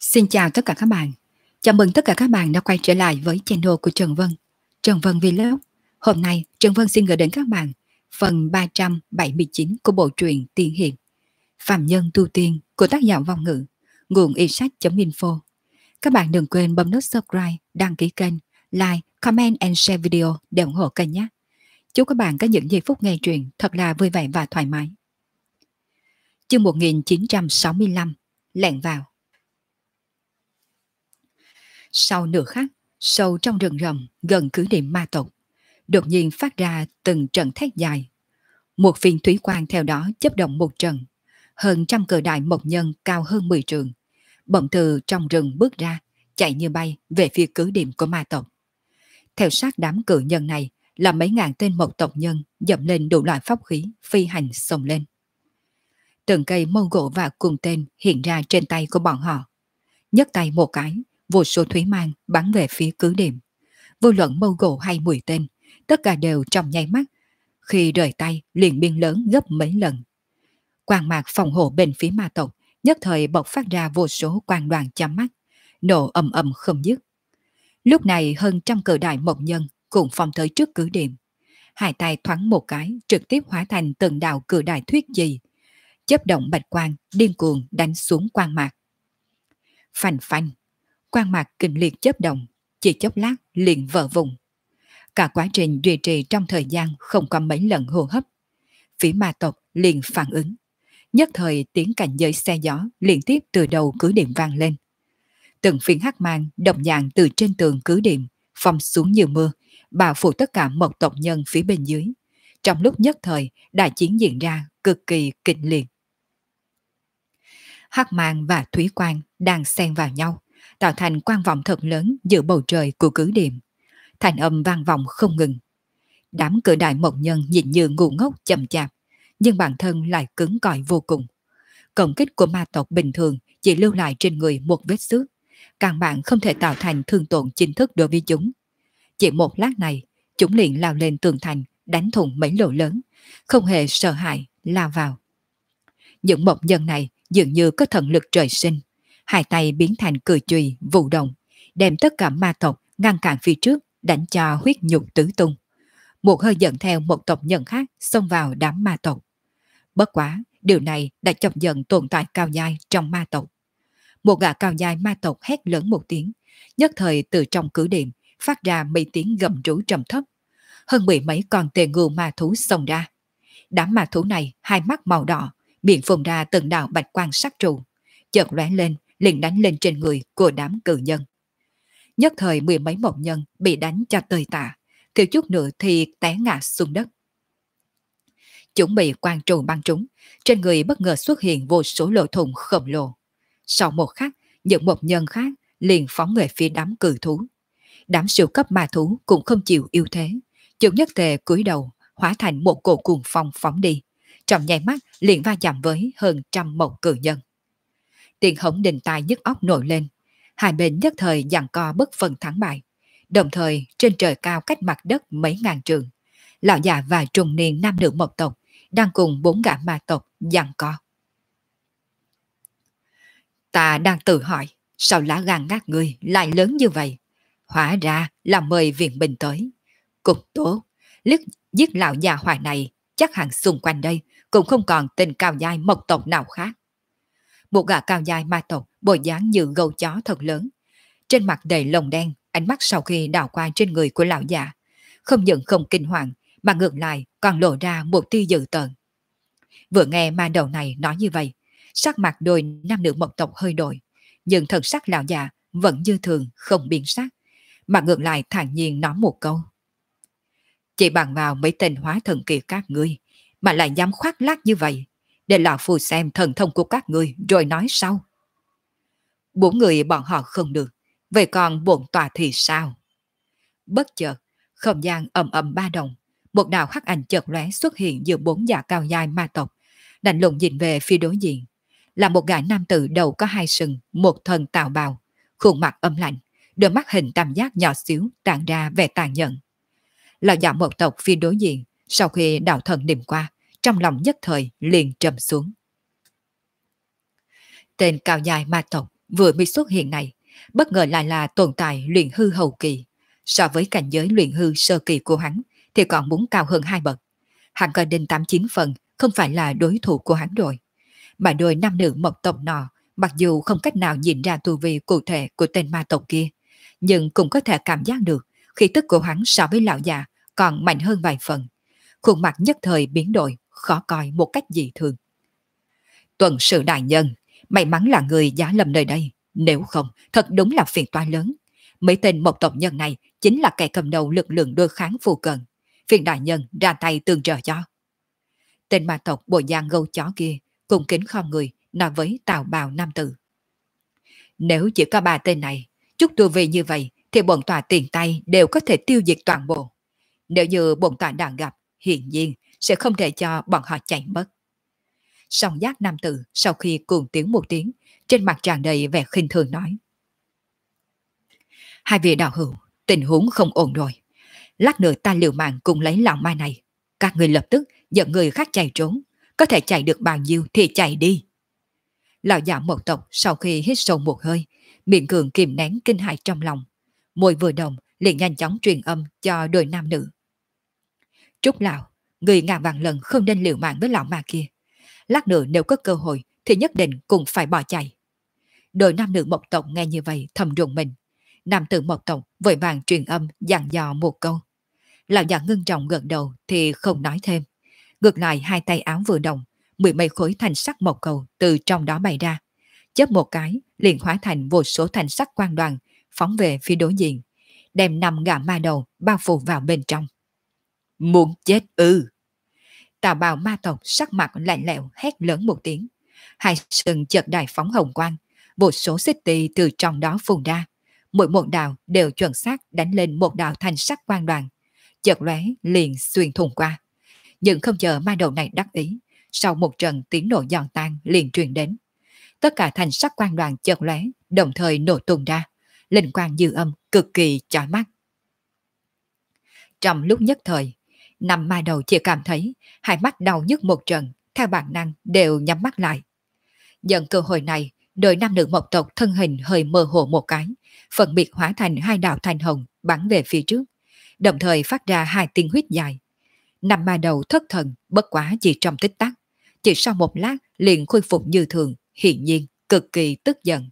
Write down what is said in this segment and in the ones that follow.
Xin chào tất cả các bạn. Chào mừng tất cả các bạn đã quay trở lại với channel của Trần Vân. Trần Vân Vlog. Hôm nay Trần Vân xin gửi đến các bạn phần 379 của bộ truyện Tiên Hiệp Phạm Nhân Tu Tiên của tác giả Vong Ngữ, nguồn ysac.info. Các bạn đừng quên bấm nút subscribe, đăng ký kênh, like, comment and share video để ủng hộ kênh nhé. Chúc các bạn có những giây phút nghe truyện thật là vui vẻ và thoải mái. Chương 1965 Lẻn vào. Sau nửa khắc, sâu trong rừng rậm gần cứ điểm ma tộc, đột nhiên phát ra từng trận thét dài. Một viên thủy quang theo đó chớp động một trận, hơn trăm cờ đại mộc nhân cao hơn 10 trượng, bỗng từ trong rừng bước ra, chạy như bay về phía cứ điểm của ma tộc. Theo sát đám cự nhân này là mấy ngàn tên mộc tộc nhân dậm lên đủ loại pháp khí, phi hành xông lên. Từng cây mâu gỗ và cung tên hiện ra trên tay của bọn họ. Nhấc tay một cái, vô số thủy mang bắn về phía cứ điểm. Vô luận mâu gỗ hay mũi tên, tất cả đều trong nháy mắt. Khi rời tay liền biên lớn gấp mấy lần. Quang mạc phòng hộ bên phía ma tộc nhất thời bộc phát ra vô số quang đoàn chăm mắt, nổ ầm ầm không dứt. Lúc này hơn trăm cự đại mộc nhân cùng phong tới trước cứ điểm. Hai tay thoáng một cái trực tiếp hóa thành từng đạo cự đại thuyết trì, chớp động bạch quang điên cuồng đánh xuống quang mạc. Phanh phanh, quang mạc kịch liệt chớp động, chỉ chốc lát liền vỡ vùng. Cả quá trình duy trì trong thời gian không có mấy lần hô hấp. Phía ma tộc liền phản ứng. Nhất thời tiếng cảnh giới xe gió liên tiếp từ đầu cứ điểm vang lên. Từng phiến hắc mang đồng dạng từ trên tường cứ điểm phong xuống như mưa, bao phủ tất cả mộc tộc nhân phía bên dưới. Trong lúc nhất thời, đại chiến diễn ra cực kỳ kịch liệt. Hắc mang và thủy quang đang xen vào nhau, tạo thành quang vọng thật lớn giữa bầu trời của cứ điểm. Thành âm vang vọng không ngừng. Đám cự đại mộc nhân nhìn như ngu ngốc chậm chạp, nhưng bản thân lại cứng cỏi vô cùng. Công kích của ma tộc bình thường chỉ lưu lại trên người một vết xước, căn bản không thể tạo thành thương tổn chính thức đối với chúng. Chỉ một lát này, chúng liền lao lên tường thành, đánh thủng mấy lỗ lớn, không hề sợ hãi, lao vào. Những mộc nhân này dường như có thần lực trời sinh, hai tay biến thành cự chùy vụ động, đem tất cả ma tộc ngăn cản phía trước, đánh cho huyết nhục tứ tung. Một hơi dẫn theo một tộc nhân khác xông vào đám ma tộc. Bất quá, điều này đã chọc giận tồn tại cao giai trong ma tộc. Một gã cao giai ma tộc hét lớn một tiếng, nhất thời từ trong cứ điểm phát ra mấy tiếng gầm rú trầm thấp. Hơn mười mấy con tề ngưu ma thú xông ra. Đám ma thú này hai mắt màu đỏ, miệng phun ra từng đạo bạch quang sắc trụ, chợt lóe lên liền đánh lên trên người của đám cự nhân. Nhất thời mười mấy mộc nhân bị đánh cho tơi tả, kêu chút nữa thì té ngã xuống đất. Chúng bị quang trụ băng trúng, trên người bất ngờ xuất hiện vô số lỗ thủng khổng lồ. Sau một khắc, những mộc nhân khác liền phóng về phía đám cự thú. Đám siêu cấp ma thú cũng không chịu yếu thế, chúng nhất tề cúi đầu hóa thành một cổ cuồng phong phóng đi, trong nháy mắt liền va chạm với hơn trăm mộc cự nhân. Tiếng hống đình tai nhức óc nổi lên, hai bên nhất thời giằng co bất phân thắng bại. Đồng thời trên trời cao cách mặt đất mấy ngàn trượng, lão già và trung niên nam nữ mộc tộc đang cùng bốn gã ma tộc giằng co. Ta đang tự hỏi, sao lá gan ngát người lại lớn như vậy? Hóa ra là mời viện binh tới. Cục tốt, giết lão già hoài này, chắc hẳn xung quanh đây cũng không còn tên cao giai mộc tộc nào khác. Một gã cao giai ma tộc bộ dáng như gấu chó thật lớn, trên mặt đầy lông đen, ánh mắt sau khi đảo qua trên người của lão già, không những không kinh hoàng mà ngược lại còn lộ ra một tia dữ tợn. Vừa nghe ma đầu này nói như vậy, sắc mặt đôi nam nữ mộc tộc hơi đổi, nhưng thần sắc lão già vẫn như thường không biến sắc, mà ngược lại thản nhiên nói một câu: chỉ bằng vào mấy tên hóa thần kỳ các ngươi mà lại dám khoác lác như vậy, để lão phù xem thần thông của các ngươi rồi nói sau. Bốn người bọn họ không được, vậy còn bổn tòa thì sao? Bất chợt, không gian ầm ầm ba động, một đạo hắc ảnh chợt lóe xuất hiện giữa bốn giả cao giai ma tộc, lạnh lùng nhìn về phía đối diện, là một gã nam tử đầu có hai sừng, một thân tào bào, khuôn mặt âm lạnh, đôi mắt hình tam giác nhỏ xíu tản ra vẻ tàn nhẫn. Lão giả một tộc phía đối diện, sau khi đạo thần niệm qua, trong lòng nhất thời liền trầm xuống. Tên cao dài ma tộc Vừa mới xuất hiện này, bất ngờ lại là tồn tại luyện hư hậu kỳ. So với cảnh giới luyện hư sơ kỳ của hắn thì còn muốn cao hơn 2 bậc. Hắn coi đến 89 phần không phải là đối thủ của hắn rồi. Mà đôi nam nữ mộc tộc nọ, mặc dù không cách nào nhìn ra tu vi cụ thể của tên ma tộc kia, nhưng cũng có thể cảm giác được khí tức của hắn so với lão già còn mạnh hơn vài phần. Khuôn mặt nhất thời biến đổi, khó coi một cách dị thường. Tuần sự đại nhân, may mắn là người giá lâm nơi đây, nếu không thật đúng là phiền toái lớn. Mấy tên một tộc nhân này chính là kẻ cầm đầu lực lượng đối kháng phù cận. Phiền đại nhân ra tay tương trợ cho. Tên ma tộc bộ dạng gâu chó kia cùng kính khom người nói với Tào Bào nam tử. Nếu chỉ có 3 tên này, chút tu vi như vậy thì bổn tọa tiền tay đều có thể tiêu diệt toàn bộ. Nếu như bổn tọa đang gặp, hiển nhiên sẽ không để cho bọn họ chạy mất. Song giác nam tử sau khi cuồng tiếng một tiếng, trên mặt tràn đầy vẻ khinh thường nói. Hai vị đạo hữu, tình huống không ổn rồi. Lát nữa ta liều mạng cùng lấy lão ma này. Các người lập tức dẫn người khác chạy trốn. Có thể chạy được bao nhiêu thì chạy đi. Lão giả một tộc sau khi hít sâu một hơi, miệng cường kìm nén kinh hãi trong lòng. Môi vừa động liền nhanh chóng truyền âm cho đôi nam nữ. Trúc lão, người ngàn vạn lần không nên liều mạng với lão ma kia. Lát nữa nếu có cơ hội thì nhất định cũng phải bỏ chạy. Đôi nam nữ mộc tộc nghe như vậy thầm rùng mình. Nam tử mộc tộc vội vàng truyền âm dặn dò một câu. Lão già ngưng trọng gật đầu thì không nói thêm. Ngược lại hai tay áo vừa động, 10 mấy khối thanh sắc mộc cầu từ trong đó bay ra. Chớp một cái liền hóa thành vô số thanh sắc quang đoàn phóng về phía đối diện, đem 5 gã ma đầu bao phủ vào bên trong. Muốn chết ư? Tào bào ma tộc sắc mặt lạnh lẽo hét lớn một tiếng. Hai sừng chợt đại phóng hồng quang, vô số xích tì từ trong đó phun ra. Mỗi một đạo đều chuẩn xác đánh lên một đạo thanh sắc quang đoàn. Chợt lóe liền xuyên thủng qua. Nhưng không chờ ma đầu này đắc ý, sau một trận tiếng nổ giòn tan liền truyền đến. Tất cả thanh sắc quang đoàn chợt lóe, đồng thời nổ tung ra, linh quang dư âm cực kỳ chói mắt. Trong lúc nhất thời, 5 ma đầu chỉ cảm thấy hai mắt đau nhức một trận, theo bản năng đều nhắm mắt lại. Nhận cơ hội này, đôi nam nữ mộc tộc thân hình hơi mơ hồ một cái, phân biệt hóa thành 2 đạo thanh hồng bắn về phía trước, đồng thời phát ra 2 tiếng huýt dài. 5 ma đầu thất thần, bất quá chỉ trong tích tắc, chỉ sau một lát liền khôi phục như thường, hiển nhiên cực kỳ tức giận.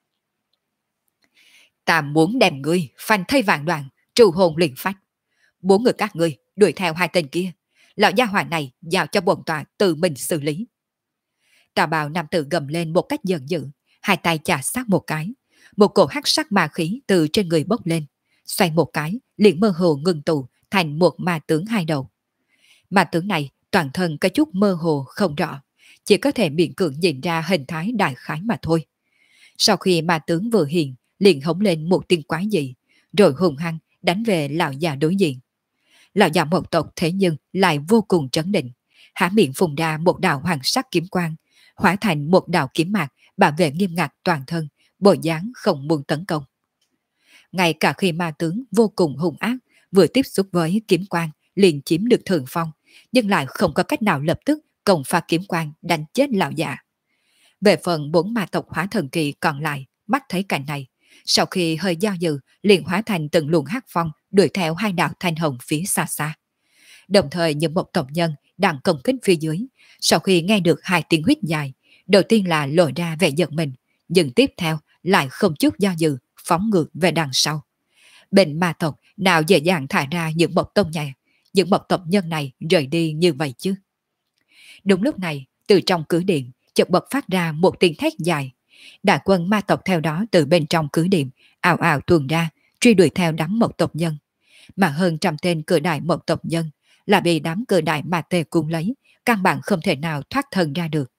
Ta muốn đem ngươi phanh thây vạn đoạn, tru hồn liền phách. 4 người các ngươi đuổi theo 2 tên kia, lão gia hỏa này giao cho bổn tọa tự mình xử lý. Tào bào nam tử gầm lên một cách giận dữ, hai tay chà sát một cái, một cổ hắc sắc ma khí từ trên người bốc lên, xoay một cái liền mơ hồ ngưng tụ thành một ma tướng 2 đầu. Ma tướng này toàn thân có chút mơ hồ không rõ, chỉ có thể miễn cưỡng nhìn ra hình thái đại khái mà thôi. Sau khi ma tướng vừa hiện, liền hống lên một tiếng quái dị, rồi hùng hăng đánh về lão già đối diện. Lão già một tộc thế nhưng lại vô cùng trấn định, há miệng phun ra một đạo hoàng sắc kiếm quang, hóa thành một đạo kiếm mạc bảo vệ nghiêm ngặt toàn thân, bộ dáng không muốn tấn công. Ngay cả khi ma tướng vô cùng hung ác vừa tiếp xúc với kiếm quang liền chiếm được thượng phong, nhưng lại không có cách nào lập tức công phá kiếm quang đánh chết lão già. Về phần 4 ma tộc hóa thần kỳ còn lại, mắt thấy cảnh này, sau khi hơi do dự liền hóa thành từng luồng hắc phong đuổi theo 2 đạo thanh hồng phía xa xa. Đồng thời những một tộc nhân đang công kích phía dưới, sau khi nghe được 2 tiếng huýt dài, đầu tiên là lộ ra vẻ giật mình, nhưng tiếp theo lại không chút do dự phóng ngược về đằng sau. Bên ma tộc nào dễ dàng thả ra những một tông nhà, những một tộc nhân này rời đi như vậy chứ? Đúng lúc này, từ trong cứ điện chợt bật phát ra một tiếng thét dài. Đại quân ma tộc theo đó từ bên trong cứ điểm ào ào tuôn ra, truy đuổi theo đám một tộc nhân. Mà hơn 100 tên cự đại một tộc nhân là bị đám cự đại ma tê cung lấy, căn bản không thể nào thoát thân ra được.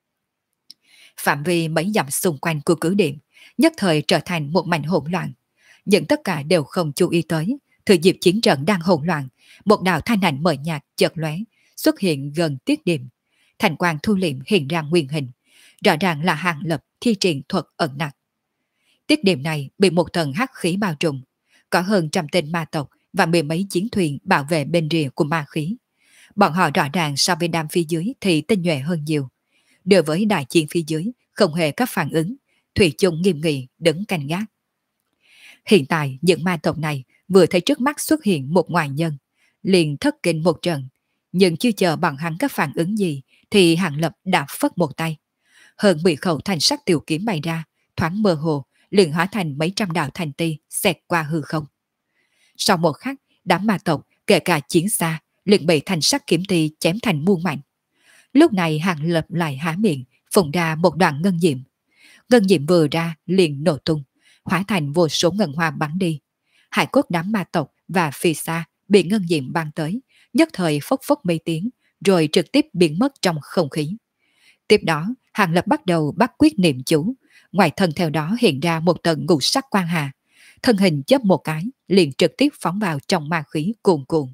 Phạm vi mấy dặm xung quanh của cứ điểm nhất thời trở thành một mảnh hỗn loạn. Nhưng tất cả đều không chú ý tới, thừa dịp chiến trận đang hỗn loạn, một đạo thanh ảnh mờ nhạt chợt lóe xuất hiện gần tiết điểm. Thành quang thu liệm hiện ra nguyên hình, rõ ràng là Hàng Lập thi triển thuật ẩn nặc. Tiết điểm này bị một tầng hắc khí bao trùm, có hơn 100 tên ma tộc và 10 mấy chiến thuyền bảo vệ bên rìa của ma khí. Bọn họ rõ ràng so với đám phía dưới thì tinh nhuệ hơn nhiều. Đối với đại chiến phía dưới không hề có phản ứng, thủy chung nghiêm nghị đứng canh gác. Hiện tại những ma tộc này vừa thấy trước mắt xuất hiện một ngoại nhân, liền thất kinh một trận, nhưng chưa chờ bằng hắn có phản ứng gì thì Hàng Lập đã phất một tay. Hơn 10 khẩu thanh sắc tiểu kiếm bay ra, thoáng mơ hồ, liền hóa thành mấy trăm đạo thành ti xẹt qua hư không. Sau một khắc, đám ma tộc, kể cả chiến xa, liền bị thanh sắc kiếm ti chém thành muôn mảnh. Lúc này Hàng Lập lại há miệng, phun ra một đoạn ngân diệm. Ngân diệm vừa ra liền nổ tung, hóa thành vô số ngân hoa bắn đi. Hải cốt đám ma tộc và phi xa bị ngân diệm băng tới, nhất thời phốc phốc mấy tiếng, rồi trực tiếp biến mất trong không khí. Tiếp đó, Hàng Lập bắt đầu bắt quyết niệm chú, ngoài thân theo đó hiện ra một tầng ngũ sắc quang hà. Thân hình chớp một cái, liền trực tiếp phóng vào trong ma khí cuồn cuộn.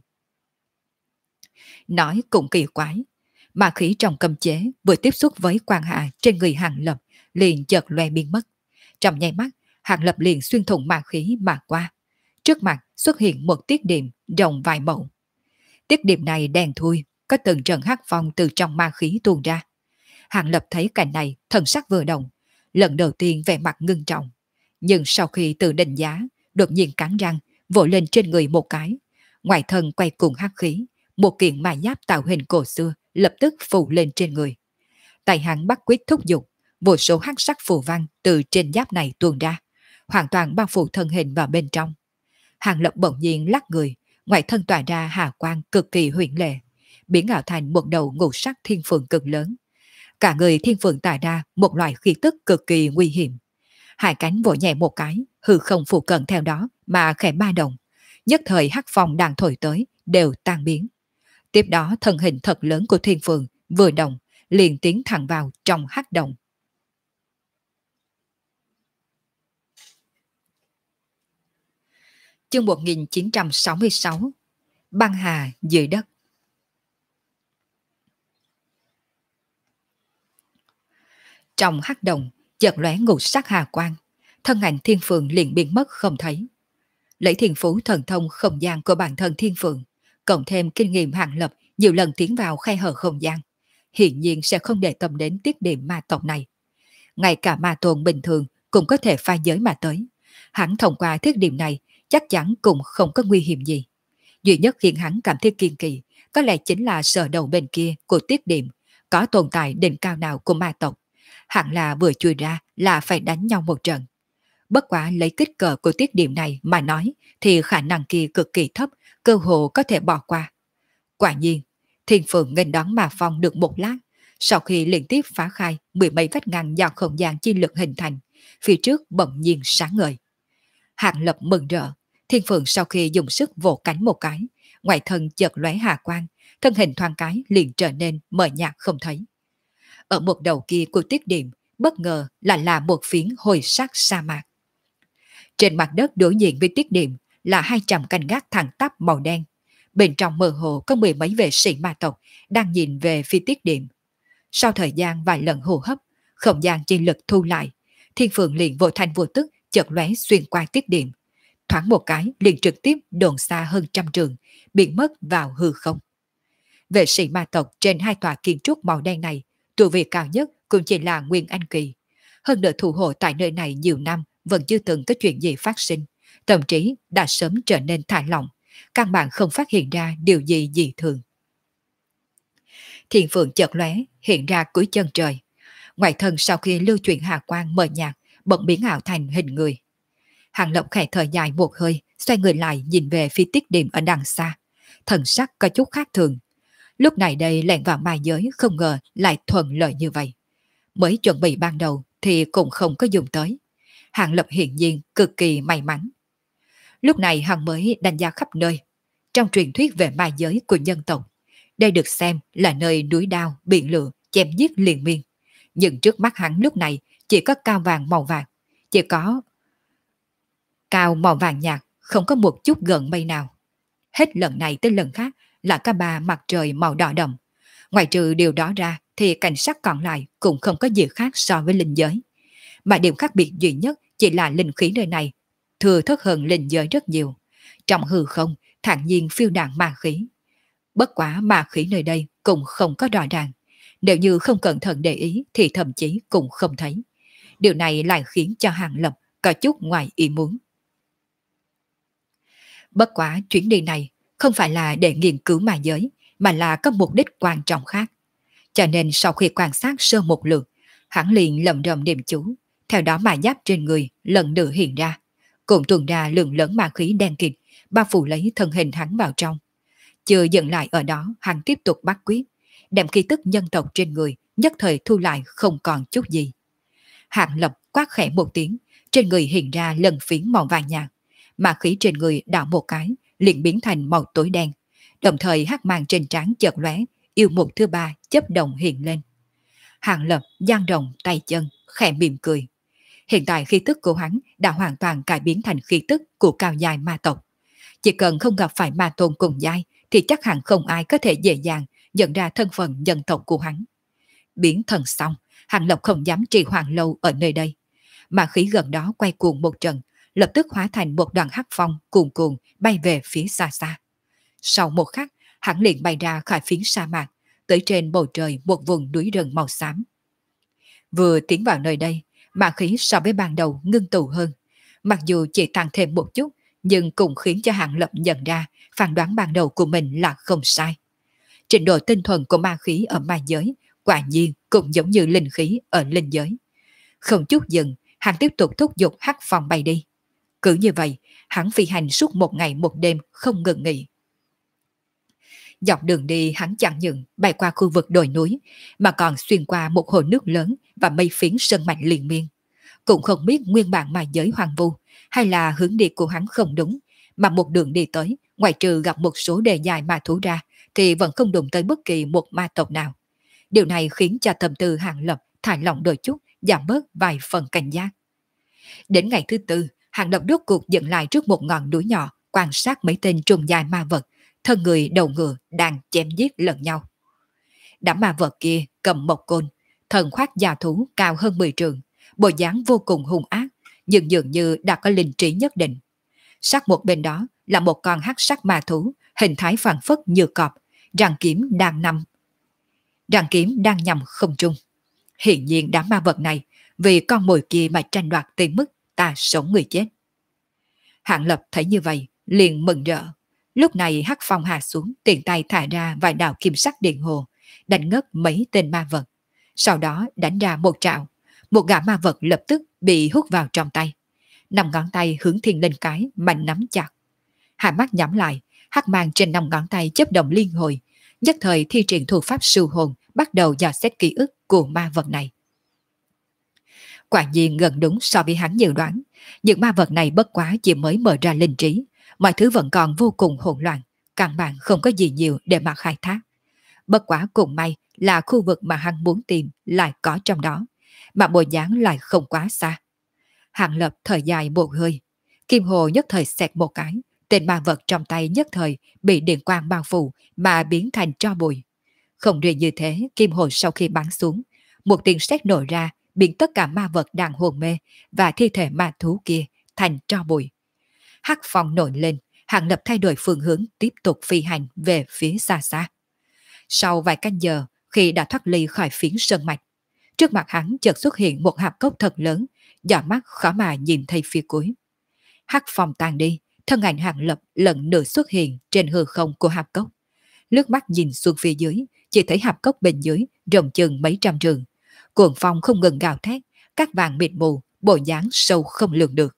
Nói cũng kỳ quái, ma khí trong cấm chế vừa tiếp xúc với quang hà trên người Hàng Lập, liền chợt loe biến mất. Trong nháy mắt, Hàng Lập liền xuyên thủng ma khí mà qua. Trước mặt xuất hiện một tiết điểm rộng vài mẫu. Tiết điểm này đen thui, có từng trận hắc phong từ trong ma khí tuôn ra. Hàng Lập thấy cảnh này, thần sắc vừa động, lần đầu tiên vẻ mặt ngưng trọng. Nhưng sau khi tự định giá, đột nhiên cắn răng, vỗ lên trên người một cái. Ngoài thân quay cuồng hắc khí, một kiện ma giáp tạo hình cổ xưa lập tức phủ lên trên người. Tay hắn bắt quyết thúc giục, vô số hắc sắc phù văn từ trên giáp này tuôn ra, hoàn toàn bao phủ thân hình vào bên trong. Hàng Lập bỗng nhiên lắc người, ngoài thân tỏa ra hà quang cực kỳ huyền lệ, biến ảo thành một đầu ngũ sắc thiên phượng cực lớn. Cả người thiên phượng tỏa ra một loại khí tức cực kỳ nguy hiểm. Hai cánh vỗ nhẹ một cái, hư không phụ cận theo đó mà khẽ ba động. Nhất thời hắc phong đang thổi tới đều tan biến. Tiếp đó thân hình thật lớn của thiên phượng vừa động, liền tiến thẳng vào trong hắc động. Chương 1966, băng hà dưới đất. Trong hắc động chợt lóe ngũ sắc hà quang, thân ảnh thiên phượng liền biến mất không thấy. Lấy thiên phú thần thông không gian của bản thân thiên phượng, cộng thêm kinh nghiệm Hàng Lập nhiều lần tiến vào khe hở không gian, hiển nhiên sẽ không để tâm đến tiết điểm ma tộc này. Ngay cả ma tôn bình thường cũng có thể pha giới mà tới. Hắn thông qua thiết điểm này chắc chắn cũng không có nguy hiểm gì. Duy nhất khiến hắn cảm thấy kiên kỳ có lẽ chính là sở đầu bên kia của tiết điểm có tồn tại đỉnh cao nào của ma tộc. Hẳn là vừa chui ra là phải đánh nhau một trận. Bất quá lấy kích cỡ của tiết điểm này mà nói thì khả năng kia cực kỳ thấp, cơ hồ có thể bỏ qua. Quả nhiên, Thiên Phượng nghênh đón Ma Phong được một lát, sau khi liên tiếp phá khai 10 mấy vách ngăn do không gian chi lực hình thành, phía trước bỗng nhiên sáng ngời. Hàng Lập mừng rỡ, Thiên Phượng sau khi dùng sức vỗ cánh một cái, ngoài thân chợt lóe hà quang, thân hình thoáng cái liền trở nên mờ nhạt không thấy. Ở một đầu kia của tiết điểm, bất ngờ là một phiến hồi sắc sa mạc. Trên mặt đất đối diện với tiết điểm là 200 canh gác thẳng tắp màu đen. Bên trong mơ hồ có 10 mấy vệ sĩ ma tộc đang nhìn về phía tiết điểm. Sau thời gian vài lần hô hấp, không gian chi lực thu lại, Thiên Phượng liền vô thành vô tức chợt lóe xuyên qua tiết điểm. Thoáng một cái liền trực tiếp đồn xa hơn trăm trường, biến mất vào hư không. Vệ sĩ ma tộc trên hai tòa kiến trúc màu đen này, tu vi cao nhất cũng chỉ là Nguyên Anh Kỳ. Hơn nữa thủ hộ tại nơi này nhiều năm vẫn chưa từng có chuyện gì phát sinh, thậm chí đã sớm trở nên thả lỏng, căn bản không phát hiện ra điều gì dị thường. Thiên Phượng chợt lóe hiện ra cuối chân trời, ngoài thân sau khi lưu chuyển hà quang mờ nhạt bỗng biến ảo thành hình người. Hàng Lập khẽ thở dài một hơi, xoay người lại nhìn về phía tiết điểm ở đằng xa, thần sắc có chút khác thường. Lúc này đây lẻn vào ma giới không ngờ lại thuận lợi như vậy. Mới chuẩn bị ban đầu thì cũng không có dùng tới. Hàng Lập hiển nhiên cực kỳ may mắn. Lúc này hắn mới đánh giá khắp nơi. Trong truyền thuyết về ma giới của nhân tộc, đây được xem là nơi núi đao, biển lửa, chém giết liên miên. Nhưng trước mắt hắn lúc này chỉ có cao vàng màu vàng, chỉ có cao màu vàng nhạt, không có một chút gần mây nào. Hết lần này tới lần khác là cả ba mặt trời màu đỏ đậm. Ngoài trừ điều đó ra thì cảnh sắc còn lại cũng không có gì khác so với linh giới. Mà điểm khác biệt duy nhất chỉ là linh khí nơi này thừa thất hơn linh giới rất nhiều. Trong hư không thản nhiên phiêu đạn ma khí. Bất quá ma khí nơi đây cũng không có rõ ràng. Nếu như không cẩn thận để ý thì thậm chí cũng không thấy. Điều này lại khiến cho Hàng Lập có chút ngoài ý muốn. Bất quá chuyến đi này không phải là để nghiên cứu ma giới, mà là có mục đích quan trọng khác. Cho nên sau khi quan sát sơ một lượt, hắn liền lầm rầm niệm chú, theo đó mà giáp trên người lần nữa hiện ra, cùng tuôn ra lượng lớn ma khí đen kịt, bao phủ lấy thân hình hắn vào trong. Chưa dừng lại ở đó, hắn tiếp tục bắt quyết, đem khí tức nhân tộc trên người nhất thời thu lại không còn chút gì. Hạng Lập quát khẽ một tiếng, trên người hiện ra lần phiến màu vàng nhạt, mà khí trên người đảo một cái, liền biến thành màu tối đen. Đồng thời hắc mang trên trán chợt lóe, yêu mục thứ ba chớp động hiện lên. Hạng Lập dang rộng tay chân, khẽ mỉm cười. Hiện tại khí tức của hắn đã hoàn toàn cải biến thành khí tức của cao giai ma tộc. Chỉ cần không gặp phải ma tôn cùng giai, thì chắc hẳn không ai có thể dễ dàng nhận ra thân phận nhân tộc của hắn. Biến thần xong, Hàng Lập không dám trì hoãn lâu ở nơi đây. Mà khí gần đó quay cuồng một trận, lập tức hóa thành một đoàn hắc phong cuồn cuộn bay về phía xa xa. Sau một khắc, hắn liền bay ra khỏi phiến sa mạc, tới trên bầu trời một vùng núi rừng màu xám. Vừa tiến vào nơi đây, mà khí so với ban đầu ngưng tụ hơn. Mặc dù chỉ tăng thêm một chút, nhưng cũng khiến cho Hàng Lập nhận ra phán đoán ban đầu của mình là không sai. Trình độ tinh thuần của ma khí ở ma giới quả nhiên cũng giống như linh khí ở linh giới. Không chút dừng, hắn tiếp tục thúc giục hắc phong bay đi. Cứ như vậy, hắn phi hành suốt một ngày một đêm không ngừng nghỉ. Dọc đường đi hắn chẳng những bay qua khu vực đồi núi, mà còn xuyên qua một hồ nước lớn và mây phiến sơn mạch liên miên. Cũng không biết nguyên bản ma giới hoang vu, hay là hướng đi của hắn không đúng, mà một đường đi tới, ngoài trừ gặp một số đề dài ma thú ra, thì vẫn không đụng tới bất kỳ một ma tộc nào. Điều này khiến cho tâm tư Hàng Lập thả lỏng đôi chút, giảm bớt vài phần cảnh giác. Đến ngày thứ tư, Hàng Lập rốt cuộc dừng lại trước một ngọn núi nhỏ, quan sát mấy tên trùng dài ma vật, thân người đầu ngựa đang chém giết lẫn nhau. Đám ma vật kia cầm một côn, thần khoác già thú cao hơn 10 trượng, bộ dáng vô cùng hung ác, nhưng dường như đã có linh trí nhất định. Sát một bên đó là một con hắc sắc ma thú, hình thái phản phất như cọp, răng kiếm đang nhằm không trung. Hiện nhiên đám ma vật này vì con mồi kia mà tranh đoạt tới mức ta sống người chết. Hạng Lập thấy như vậy, liền mừng rỡ. Lúc này hắc phong hạ xuống, tiện tay thả ra vài đạo kim sắc điện hồ, đánh ngất mấy tên ma vật. Sau đó đánh ra một trạo, một gã ma vật lập tức bị hút vào trong tay. 5 ngón tay hướng thiên linh cái mạnh nắm chặt. Hai mắt nhắm lại, hắc mang trên 5 ngón tay chấp động liên hồi, nhất thời thi triển thủ pháp siêu hồn, bắt đầu dò xét ký ức của ma vật này. Quả nhiên gần đúng so với hắn dự đoán, những ma vật này bất quá chỉ mới mở ra linh trí, mọi thứ vẫn còn vô cùng hỗn loạn, căn bản không có gì nhiều để mà khai thác. Bất quá cùng may là khu vực mà hắn muốn tìm lại có trong đó, mà bộ dáng lại không quá xa. Hàng Lập thời dài một hơi, kim hồ nhất thời xẹt một cái, tên ma vật trong tay nhất thời bị điện quang bao phủ mà biến thành tro bụi. Không riêng như thế, kim hồ sau khi bắn xuống, một tiếng sét nổ ra, biến tất cả ma vật đang hôn mê và thi thể ma thú kia thành tro bụi. Hắc phong nổi lên, Hàng Lập thay đổi phương hướng tiếp tục phi hành về phía xa xa. Sau vài canh giờ, khi đã thoát ly khỏi phiến sơn mạch, trước mặt hắn chợt xuất hiện một hạp cốc thật lớn, dõi mắt khó mà nhìn thấy phía cuối. Hắc phong tan đi, thân ảnh Hàng Lập lần nữa xuất hiện trên hư không của hạp cốc. Lướt mắt nhìn xuống phía dưới, chỉ thấy hạp cốc bên dưới rộng chừng mấy trăm trường. Cuồng phong không ngừng gào thét, các vàng mịt mù, bộ dáng sâu không lường được.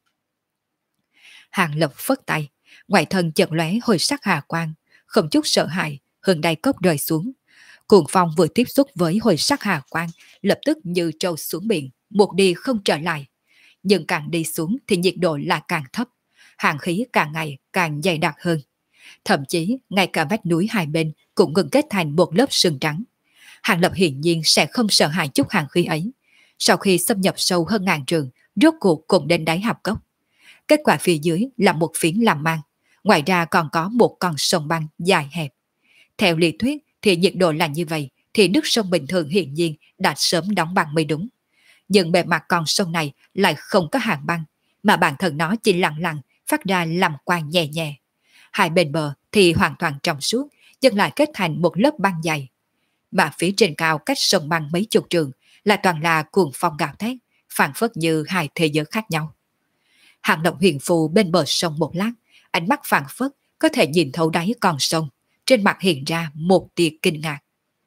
Hàng Lập phất tay, ngoại thân chợt lóe hồi sắc hà quang, không chút sợ hãi, hướng đáy cốc rơi xuống. Cuồng phong vừa tiếp xúc với hồi sắc hà quang, lập tức như trâu xuống biển, một đi không trở lại. Nhưng càng đi xuống thì nhiệt độ là càng thấp, hàng khí càng ngày càng dày đặc hơn. Thậm chí ngay cả vách núi hai bên cũng ngừng kết thành một lớp sương trắng. Hàng Lập hiển nhiên sẽ không sợ hãi chút hàng khí ấy. Sau khi xâm nhập sâu hơn ngàn trường, rốt cuộc cũng đến đáy hạp cốc. Kết quả phía dưới là một phiến làm mang, ngoài ra còn có một con sông băng dài hẹp. Theo lý thuyết thì nhiệt độ là như vậy, thì nước sông bình thường hiển nhiên đã sớm đóng băng mới đúng. Nhưng bề mặt con sông này lại không có hàng băng, mà bản thân nó chỉ lặng lặng phát ra làm quang nhẹ nhẹ. Hai bên bờ thì hoàn toàn trong suốt, nhưng lại kết thành một lớp băng dày. Mà phía trên cao cách sông băng mấy chục trường là toàn là cuồng phong gào thét, phảng phất như hai thế giới khác nhau. Hàng Lập huyền phù bên bờ sông một lát, ánh mắt phảng phất có thể nhìn thấu đáy con sông, trên mặt hiện ra một tia kinh ngạc.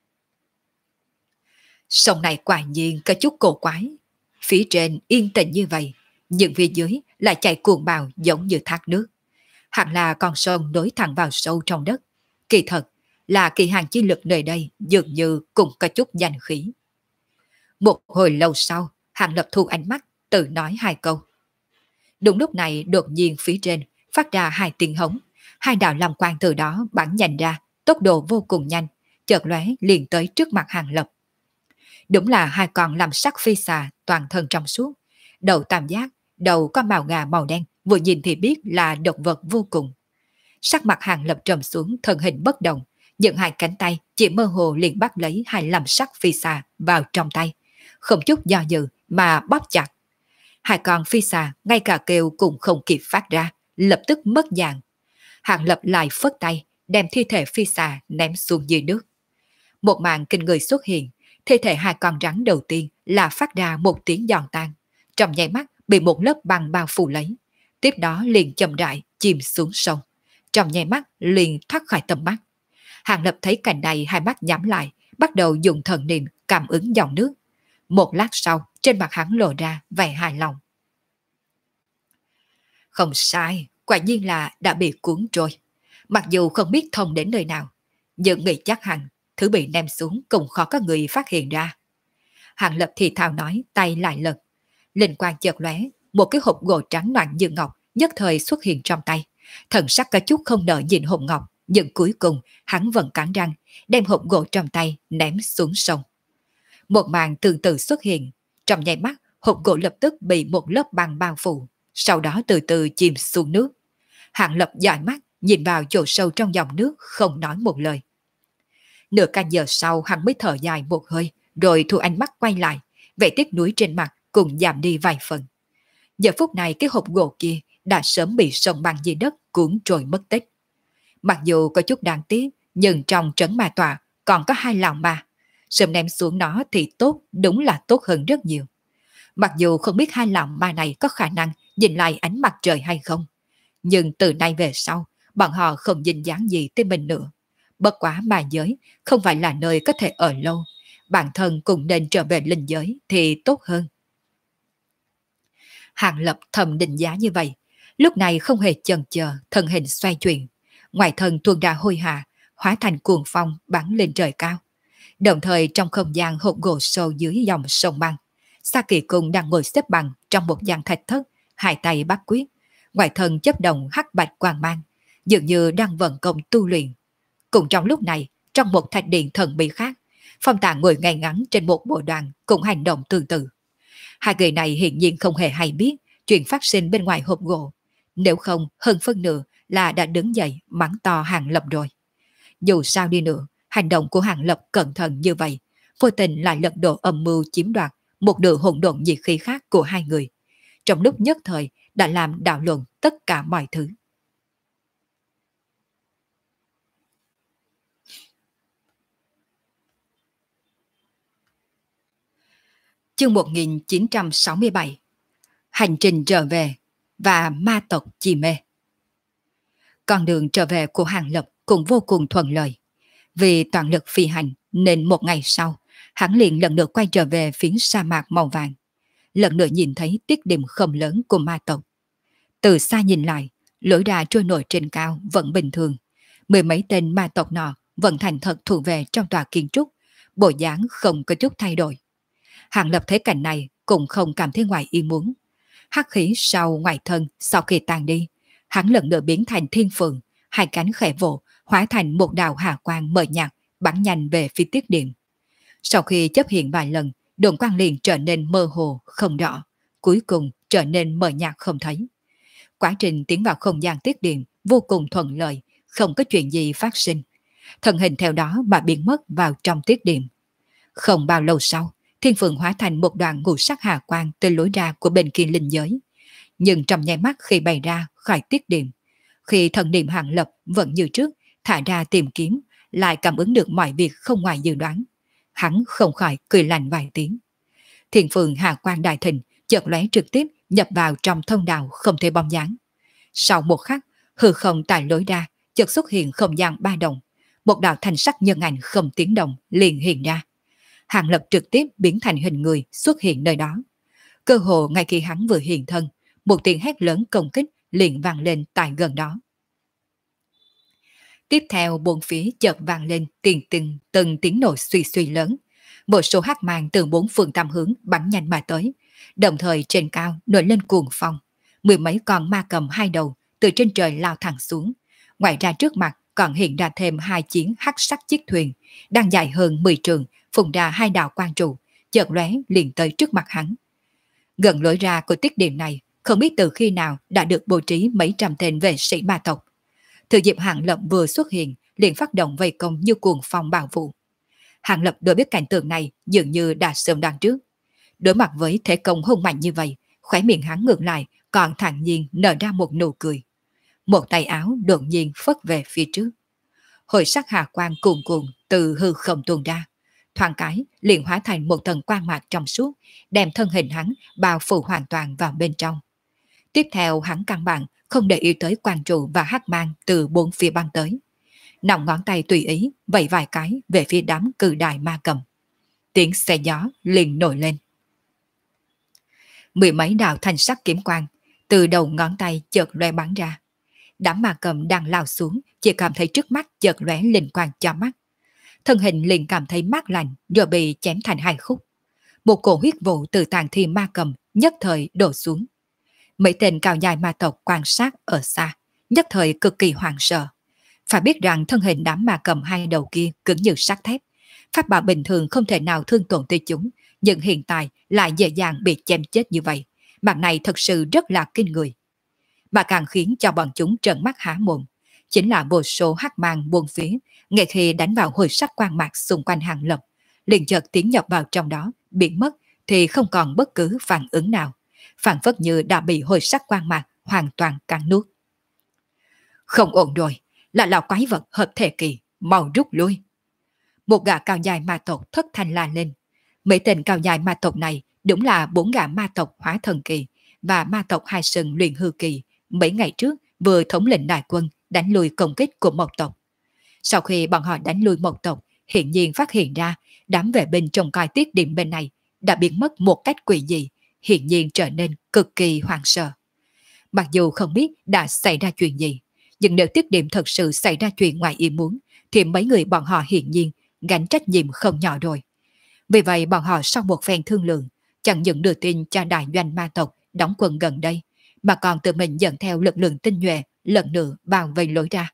Sông này quả nhiên có chút cổ quái. Phía trên yên tĩnh như vậy, nhưng phía dưới lại chảy cuồng bào giống như thác nước. Hẳn là con sông nối thẳng vào sâu trong đất. Kỳ thật là kỳ hàng chi lực nơi đây dường như cũng có chút danh khí. Một hồi lâu sau, Hàng Lập thu ánh mắt, tự nói hai câu. Đúng lúc này đột nhiên phía trên phát ra hai tiếng hống. Hai đạo làm quang từ đó bắn nhanh ra, tốc độ vô cùng nhanh, chợt lóe liền tới trước mặt Hàng Lập. Đúng là hai con làm sắc phi xà toàn thân trong suốt, đầu tam giác, đầu có màu gà màu đen, vừa nhìn thì biết là động vật vô cùng. Sắc mặt Hàng Lập trầm xuống, thân hình bất động, những hai cánh tay chỉ mơ hồ liền bắt lấy hai làm sắc phi xà vào trong tay, không chút do dự mà bóp chặt. Hai con phi xà ngay cả kêu cũng không kịp phát ra, lập tức mất dạng. Hàng Lập lại phất tay, đem thi thể phi xà ném xuống dưới nước. Một màn kinh người xuất hiện, thi thể hai con rắn đầu tiên là phát ra một tiếng giòn tan, trong nháy mắt bị một lớp băng bao phủ lấy, tiếp đó liền chậm rãi chìm xuống sông, trong nháy mắt liền thoát khỏi tầm mắt. Hàng Lập thấy cảnh này, hai mắt nhắm lại, bắt đầu dùng thần niệm cảm ứng dòng nước. Một lát sau, trên mặt hắn lộ ra vẻ hài lòng. Không sai, quả nhiên là đã bị cuốn trôi. Mặc dù không biết thông đến nơi nào, nhưng nghĩ chắc hẳn thứ bị ném xuống cũng khó có người phát hiện ra. Hàng Lập thì thào nói, tay lại lật. Linh quang chợt lóe, một cái hộp gỗ trắng loạn như ngọc nhất thời xuất hiện trong tay. Thần sắc có chút không nỡ nhìn hộp ngọc, nhưng cuối cùng hắn vẫn cắn răng, đem hộp gỗ trong tay ném xuống sông. Một màn tương tự xuất hiện, trong nháy mắt hộp gỗ lập tức bị một lớp băng bao phủ, sau đó từ từ chìm xuống nước. Hàng Lập dõi mắt nhìn vào chỗ sâu trong dòng nước, không nói một lời. Nửa canh giờ sau hắn mới thở dài một hơi, rồi thu ánh mắt quay lại, vẻ tiếc nuối trên mặt cũng giảm đi vài phần. Giờ phút này cái hộp gỗ kia đã sớm bị sông băng dưới đất cuốn trôi mất tích. Mặc dù có chút đáng tiếc, nhưng trong trấn ma tọa còn có hai lão ma. Sớm ném xuống nó thì tốt, đúng là tốt hơn rất nhiều. Mặc dù không biết hai lão ma này có khả năng nhìn lại ánh mặt trời hay không, nhưng từ nay về sau, bọn họ không dính dáng gì tới mình nữa. Bất quá ma giới không phải là nơi có thể ở lâu, bản thân cũng nên trở về linh giới thì tốt hơn. Hàng Lập thầm định giá như vậy, lúc này không hề chần chờ, thân hình xoay chuyển, ngoài thân tuôn ra hôi hà, hóa thành cuồng phong bắn lên trời cao. Đồng thời trong không gian hộp gỗ sâu dưới dòng sông băng, Sa Kỳ Cung đang ngồi xếp bằng trong một gian thạch thất, hai tay bắt quyết, ngoài thân chấp động hắc bạch quang mang, dường như đang vận công tu luyện. Cùng trong lúc này, trong một thạch điện thần bí khác, Phong Tạng ngồi ngay ngắn trên một bộ đoàn cũng hành động tương tự. Hai người này hiển nhiên không hề hay biết chuyện phát sinh bên ngoài hộp gỗ, nếu không hơn phân nửa là đã đứng dậy mắng to Hàng Lập rồi. Dù sao đi nữa, hành động của Hàng Lập cẩn thận như vậy, vô tình lại lật đổ âm mưu chiếm đoạt một nửa hỗn độn nhiệt khí khác của hai người. Trong lúc nhất thời đã làm đảo lộn tất cả mọi thứ. Chương 1967. Hành trình trở về và ma tộc chi mê. Con đường trở về của Hàng Lập cũng vô cùng thuận lợi. Vì toàn lực phi hành nên một ngày sau, hắn liền lần nữa quay trở về phía sa mạc màu vàng. Lần nữa nhìn thấy tiết điểm không lớn của ma tộc. Từ xa nhìn lại, lối ra trôi nổi trên cao vẫn bình thường. Mười mấy tên ma tộc nọ vẫn thành thật thủ về trong tòa kiến trúc, bộ dáng không có chút thay đổi. Hàng Lập thấy cảnh này cũng không cảm thấy ngoài ý muốn. Hắc khí sau ngoài thân sau khi tan đi, hắn lần nữa biến thành thiên phượng, hai cánh khẽ vỗ, hóa thành một đạo hà quang mờ nhạt, bắn nhanh về phía tiết điện. Sau khi chấp hiện vài lần, đường quang liền trở nên mơ hồ, không rõ, cuối cùng trở nên mờ nhạt không thấy. Quá trình tiến vào không gian tiết điện vô cùng thuận lợi, không có chuyện gì phát sinh. Thân hình theo đó mà biến mất vào trong tiết điện. Không bao lâu sau, thiên phượng hóa thành một đoàn ngũ sắc hà quang từ lối ra của bên kia linh giới. Nhưng trong nháy mắt khi bay ra khỏi tiết điện, khi thần niệm Hàng Lập vẫn như trước thả ra tìm kiếm, lại cảm ứng được mọi việc không ngoài dự đoán. Hắn không khỏi cười lạnh vài tiếng. Thiên phượng hà quang đại thịnh, chợt lóe trực tiếp nhập vào trong thông đạo không thể bóng dáng. Sau một khắc, hư không tại lối ra chợt xuất hiện không gian ba động, một đạo thanh sắc nhân ảnh không tiếng động liền hiện ra. Hàng Lập trực tiếp biến thành hình người xuất hiện nơi đó. Cơ hồ ngay khi hắn vừa hiện thân, một tiếng hét lớn công kích liền vang lên tại gần đó. Tiếp theo bốn phía chợt vang lên từng tiếng nổ suy suy lớn. Một số hắc mang từ bốn phương tám hướng bắn nhanh mà tới, đồng thời trên cao nổi lên cuồng phong. Mười mấy con ma cầm hai đầu từ trên trời lao thẳng xuống. Ngoài ra trước mặt còn hiện ra thêm hai chiến hắc sắc chiếc thuyền, đang dài hơn 10 trường, phùng ra hai đạo quang trụ, chợt lóe liền tới trước mặt hắn. Gần lối ra của tiết điểm này, không biết từ khi nào đã được bố trí mấy trăm tên vệ sĩ ma tộc. Thừa dịp Hàng Lập vừa xuất hiện, liền phát động vây công như cuồng phong bạo vụ. Hàng Lập đối biết cảnh tượng này dường như đã sớm đoán trước. Đối mặt với thế công hung mạnh như vậy, khóe miệng hắn ngược lại còn thản nhiên nở ra một nụ cười. Một tay áo đột nhiên phất về phía trước. Hồi sắc hà quang cuồn cuộn từ hư không tuôn ra, thoáng cái liền hóa thành một tầng quang mạc trong suốt, đem thân hình hắn bao phủ hoàn toàn vào bên trong. Tiếp theo hắn căn bản không để ý tới quang trụ và hắc mang từ bốn phía băng tới. Nòng ngón tay tùy ý vẫy vài cái về phía đám cự đại ma cầm. Tiếng xe gió liền nổi lên. Mười mấy đạo thanh sắc kiếm quang từ đầu ngón tay chợt lóe bắn ra. Đám ma cầm đang lao xuống chỉ cảm thấy trước mắt chợt lóe linh quang cho mắt. Thân hình liền cảm thấy mát lạnh rồi bị chém thành hai khúc. Một cổ huyết vụ từ tàn thi ma cầm nhất thời đổ xuống. Mấy tên cao dài ma tộc quan sát ở xa, nhất thời cực kỳ hoảng sợ. Phải biết rằng thân hình đám ma cầm hai đầu kia cứng như sắt thép. Pháp bảo bình thường không thể nào thương tổn tới chúng, nhưng hiện tại lại dễ dàng bị chém chết như vậy. Mặt này thật sự rất là kinh người. Mà càng khiến cho bọn chúng trợn mắt há mồm, chính là vô số hắc mang buông phía, ngay khi đánh vào hồi sắc quang mạc xung quanh Hàng Lập, liền chợt tiến nhập vào trong đó, biến mất thì không còn bất cứ phản ứng nào, phản phất như đã bị hồi sắc quang mạc hoàn toàn cắn nuốt. Không ổn rồi, là lão quái vật hợp thể kỳ, mau rút lui. Một gã cao dài ma tộc thất thanh la lên. Mấy tên cao dài ma tộc này đúng là bốn gã ma tộc hóa thần kỳ và ma tộc hai sừng luyện hư kỳ, mấy ngày trước vừa thống lĩnh đại quân đánh lùi công kích của một tộc. Sau khi bọn họ đánh lùi một tộc, hiện nhiên phát hiện ra đám vệ binh trông coi tiết điểm bên này đã biến mất một cách quỷ dị, hiện nhiên trở nên cực kỳ hoảng sợ. Mặc dù không biết đã xảy ra chuyện gì, nhưng nếu tiết điểm thật sự xảy ra chuyện ngoài ý muốn, thì mấy người bọn họ hiện nhiên gánh trách nhiệm không nhỏ rồi. Vì vậy bọn họ sau một phen thương lượng, chẳng những đưa tin cho đại doanh ma tộc đóng quân gần đây, mà còn tự mình dẫn theo lực lượng tinh nhuệ lần nữa vào vây lối ra.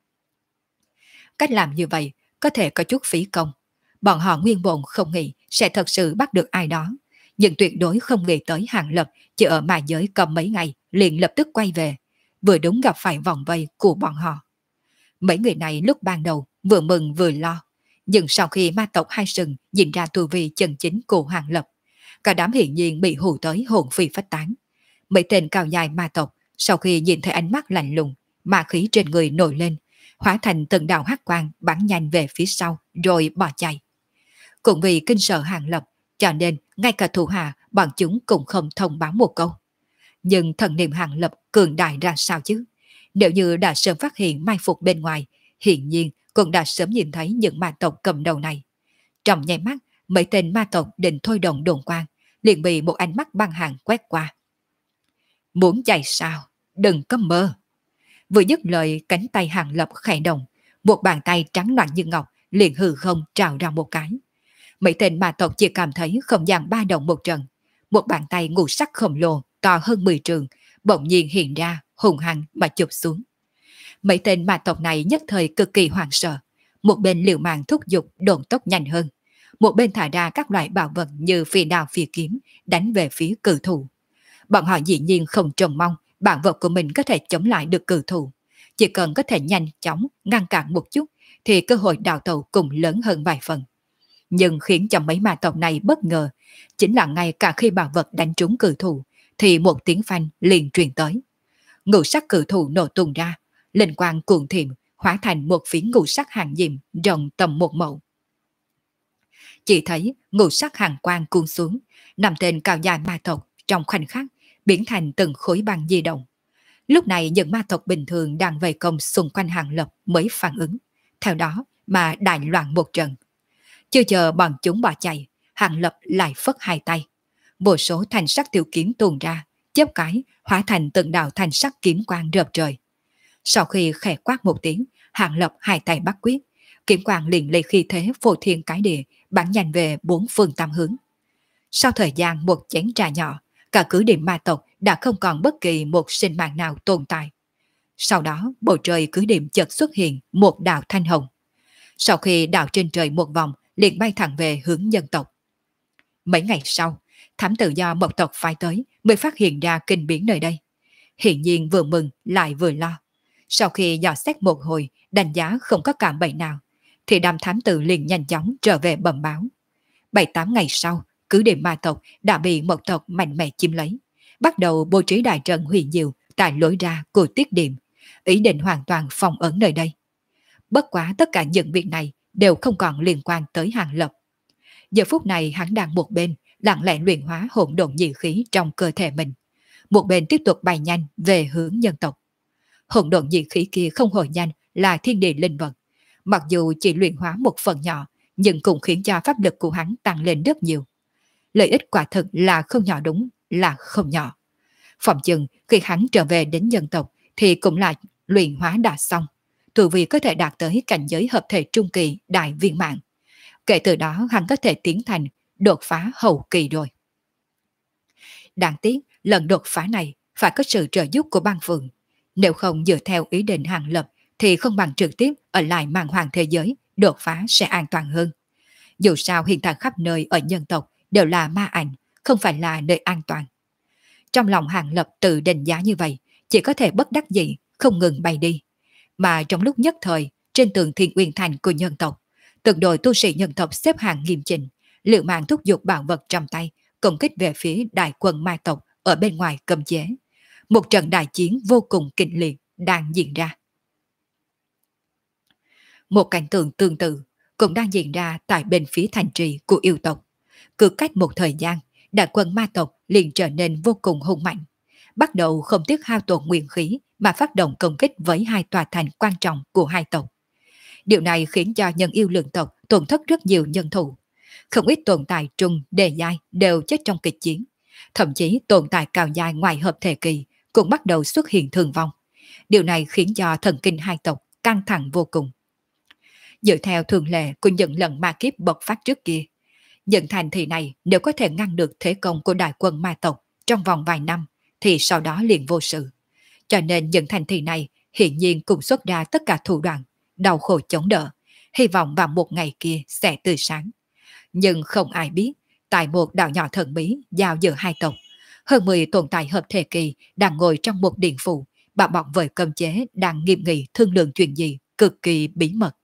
Cách làm như vậy có thể có chút phí công. Bọn họ nguyên bổn không nghĩ sẽ thật sự bắt được ai đó, nhưng tuyệt đối không nghĩ tới Hàng Lập chỉ ở mà giới cầm mấy ngày liền lập tức quay về, vừa đúng gặp phải vòng vây của bọn họ. Mấy người này lúc ban đầu vừa mừng vừa lo, nhưng sau khi ma tộc hai sừng nhìn ra tu vi chân chính của Hàng Lập, cả đám hiển nhiên bị hù tới hồn phi phách tán. Mấy tên cao dài ma tộc sau khi nhìn thấy ánh mắt lạnh lùng, ma khí trên người nổi lên, hóa thành từng đạo hắc quang bắn nhanh về phía sau rồi bỏ chạy. Cũng vì kinh sợ Hàng Lập, cho nên ngay cả thủ hạ bọn chúng cũng không thông báo một câu. Nhưng thần niệm Hàng Lập cường đại ra sao chứ? Nếu như đã sớm phát hiện mai phục bên ngoài, hiển nhiên cũng đã sớm nhìn thấy những ma tộc cầm đầu này. Trong nháy mắt, mấy tên ma tộc định thôi động đồn quang, liền bị một ánh mắt băng hàng quét qua. Muốn chạy sao? Đừng có mơ. Vừa dứt lời, cánh tay Hàng Lập khẽ động, một bàn tay trắng loạn như ngọc liền hư không trào ra một cái. Mấy tên ma tộc chỉ cảm thấy không gian ba động một trận. Một bàn tay ngũ sắc khổng lồ to hơn 10 trường bỗng nhiên hiện ra, hùng hăng mà chụp xuống. Mấy tên ma tộc này nhất thời cực kỳ hoảng sợ, một bên liều mạng thúc giục độn tốc nhanh hơn, một bên thả ra các loại bảo vật như phi đao phi kiếm đánh về phía cự thủ. Bọn họ dĩ nhiên không trông mong bảo vật của mình có thể chống lại được cự thủ, chỉ cần có thể nhanh chóng ngăn cản một chút thì cơ hội đào tẩu cũng lớn hơn vài phần. Nhưng khiến cho mấy ma tộc này bất ngờ chính là ngay cả khi bảo vật đánh trúng cự thủ thì một tiếng phanh liền truyền tới. Ngũ sắc cự thủ nổ tung ra, linh quang cuồng thiểm hóa thành một phiến ngũ sắc hàng diệm rộng tầm một mẫu. Chỉ thấy ngũ sắc hàng quang cuốn xuống, năm tên cao dài ma tộc trong khoảnh khắc biến thành từng khối băng di động. Lúc này những ma tộc bình thường đang vây công xung quanh Hàng Lập mới phản ứng, theo đó mà đại loạn một trận. Chưa chờ bọn chúng bỏ chạy, Hàng Lập lại phất hai tay. Vô số thanh sắc tiểu kiếm tuôn ra, chớp cái hóa thành từng đạo thanh sắc kiếm quang rợp trời. Sau khi khẽ quát một tiếng, Hàng Lập hai tay bắt quyết, kiếm quang liền lấy khí thế phô thiên cái địa, bắn nhanh về bốn phương tám hướng. Sau thời gian một chén trà nhỏ, cả cứ điểm ma tộc đã không còn bất kỳ một sinh mạng nào tồn tại. Sau đó, bầu trời cứ điểm chợt xuất hiện một đạo thanh hồng. Sau khi đạo trên trời một vòng, liền bay thẳng về hướng nhân tộc. Mấy ngày sau, thám tử do một tộc phái tới mới phát hiện ra kinh biến nơi đây. Hiện nhiên vừa mừng lại vừa lo. Sau khi dò xét một hồi, đánh giá không có cạm bẫy nào, thì đám thám tử liền nhanh chóng trở về bẩm báo. 7-8 ngày sau, cứ điểm ma tộc đã bị một tộc mạnh mẽ chiếm lấy, bắt đầu bố trí đại trận huyền diệu tại lối ra của tiết điểm, ý định hoàn toàn phòng ấn nơi đây. Bất quá tất cả những việc này đều không còn liên quan tới Hàng Lập. Giờ phút này hắn đang một bên lặng lẽ luyện hóa hỗn độn dị khí trong cơ thể mình, một bên tiếp tục bay nhanh về hướng nhân tộc. Hỗn độn dị khí kia không hồi nhanh là thiên địa linh vật, mặc dù chỉ luyện hóa một phần nhỏ, nhưng cũng khiến cho pháp lực của hắn tăng lên rất nhiều. Lợi ích quả thực là không nhỏ, đúng là không nhỏ. Phòng chừng khi hắn trở về đến nhân tộc thì cũng là luyện hóa đã xong, tu vi có thể đạt tới cảnh giới hợp thể trung kỳ đại viên mãn. Kể từ đó hắn có thể tiến thành đột phá hậu kỳ rồi. Đáng tiếc lần đột phá này phải có sự trợ giúp của băng phượng. Nếu không dựa theo ý định Hàng Lập thì không bằng trực tiếp ở lại màn hoàng thế giới, đột phá sẽ an toàn hơn. Dù sao hiện tại khắp nơi ở nhân tộc đều là ma ảnh, không phải là nơi an toàn. Trong lòng Hàng Lập tự định giá như vậy, chỉ có thể bất đắc dĩ, không ngừng bay đi. Mà trong lúc nhất thời, trên tường Thiên Uyên Thành của nhân tộc, từng đội tu sĩ nhân tộc xếp hàng nghiêm chỉnh, liều mạng thúc giục bảo vật trong tay, công kích về phía đại quân ma tộc ở bên ngoài cầm chế. Một trận đại chiến vô cùng kịch liệt đang diễn ra. Một cảnh tượng tương tự cũng đang diễn ra tại bên phía thành trì của yêu tộc. Cứ cách một thời gian, đại quân ma tộc liền trở nên vô cùng hung mạnh, bắt đầu không tiếc hao tổn nguyên khí mà phát động công kích với hai tòa thành quan trọng của hai tộc. Điều này khiến cho nhân yêu lượng tộc tổn thất rất nhiều nhân thủ. Không ít tồn tại trung đề giai đều chết trong kịch chiến. Thậm chí tồn tại cao giai ngoài hợp thể kỳ cũng bắt đầu xuất hiện thương vong. Điều này khiến cho thần kinh hai tộc căng thẳng vô cùng. Dựa theo thường lệ của những lần ma kiếp bộc phát trước kia, những thành thị này nếu có thể ngăn được thế công của đại quân ma tộc trong vòng vài năm thì sau đó liền vô sự. Cho nên những thành thị này hiển nhiên cũng xuất ra tất cả thủ đoạn, đau khổ chống đỡ, hy vọng vào một ngày kia sẽ tươi sáng. Nhưng không ai biết, tại một đảo nhỏ thần bí giao giữa hai tộc, hơn 10 tồn tại hợp thể kỳ đang ngồi trong một điện phủ, bảo bọc với cơm chế đang nghiêm nghị thương lượng chuyện gì cực kỳ bí mật.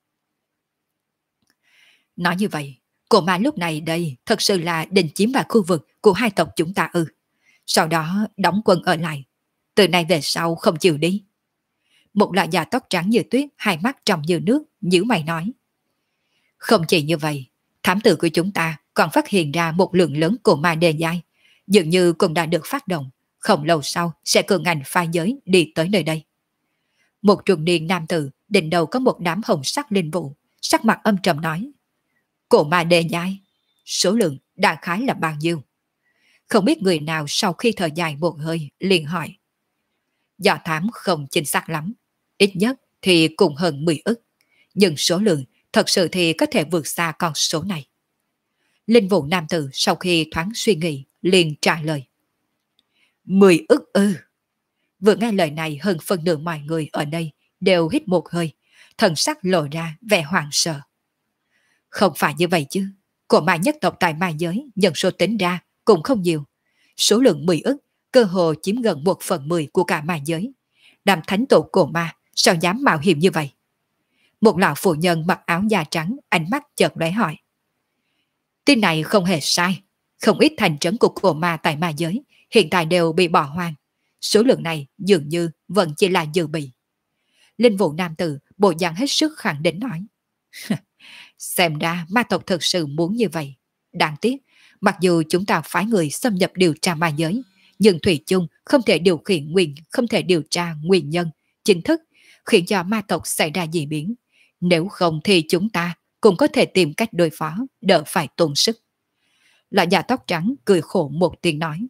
Nói như vậy, cổ ma lúc này đây thật sự là định chiếm vào khu vực của hai tộc chúng ta ư. Sau đó đóng quân ở lại. Từ nay về sau không chịu đi. Một lão già tóc trắng như tuyết, hai mắt trong như nước, nhíu mày nói. Không chỉ như vậy, thám tử của chúng ta còn phát hiện ra một lượng lớn cổ ma đề giai, dường như cũng đã được phát động, không lâu sau sẽ cường ngành phá giới đi tới nơi đây. Một trung niên nam tử đỉnh đầu có một đám hồng sắc linh vụ, sắc mặt âm trầm nói. Cổ ma đề giai, số lượng đại khái là bao nhiêu? Không biết người nào sau khi thở dài một hơi liền hỏi. Do thám không chính xác lắm, ít nhất thì cũng hơn 10 ức, nhưng số lượng thật sự thì có thể vượt xa con số này. Linh vụ nam tử sau khi thoáng suy nghĩ liền trả lời. 10 ức ư? Vừa nghe lời này hơn phân nửa mọi người ở đây đều hít một hơi, thần sắc lộ ra vẻ hoảng sợ. Không phải như vậy chứ, cổ ma nhất tộc tại ma giới nhân số tính ra cũng không nhiều. Số lượng 10 ức cơ hồ chiếm gần 1/10 của cả ma giới. Đám thánh tổ cổ ma sao dám mạo hiểm như vậy? Một lão phụ nhân mặc áo da trắng, ánh mắt chợt lóe hỏi. Tin này không hề sai, không ít thành trấn của cổ ma tại ma giới hiện tại đều bị bỏ hoang. Số lượng này dường như vẫn chỉ là dự bị. Linh vụ nam tử bộ dạng hết sức khẳng định nói. Xem ra ma tộc thực sự muốn như vậy. Đáng tiếc, mặc dù chúng ta phái người xâm nhập điều tra ma giới, nhưng thủy chung không thể điều tra nguyên nhân chính thức khiến cho ma tộc xảy ra dị biến. Nếu không thì chúng ta cũng có thể tìm cách đối phó, đỡ phải tốn sức. Lão già tóc trắng cười khổ một tiếng nói.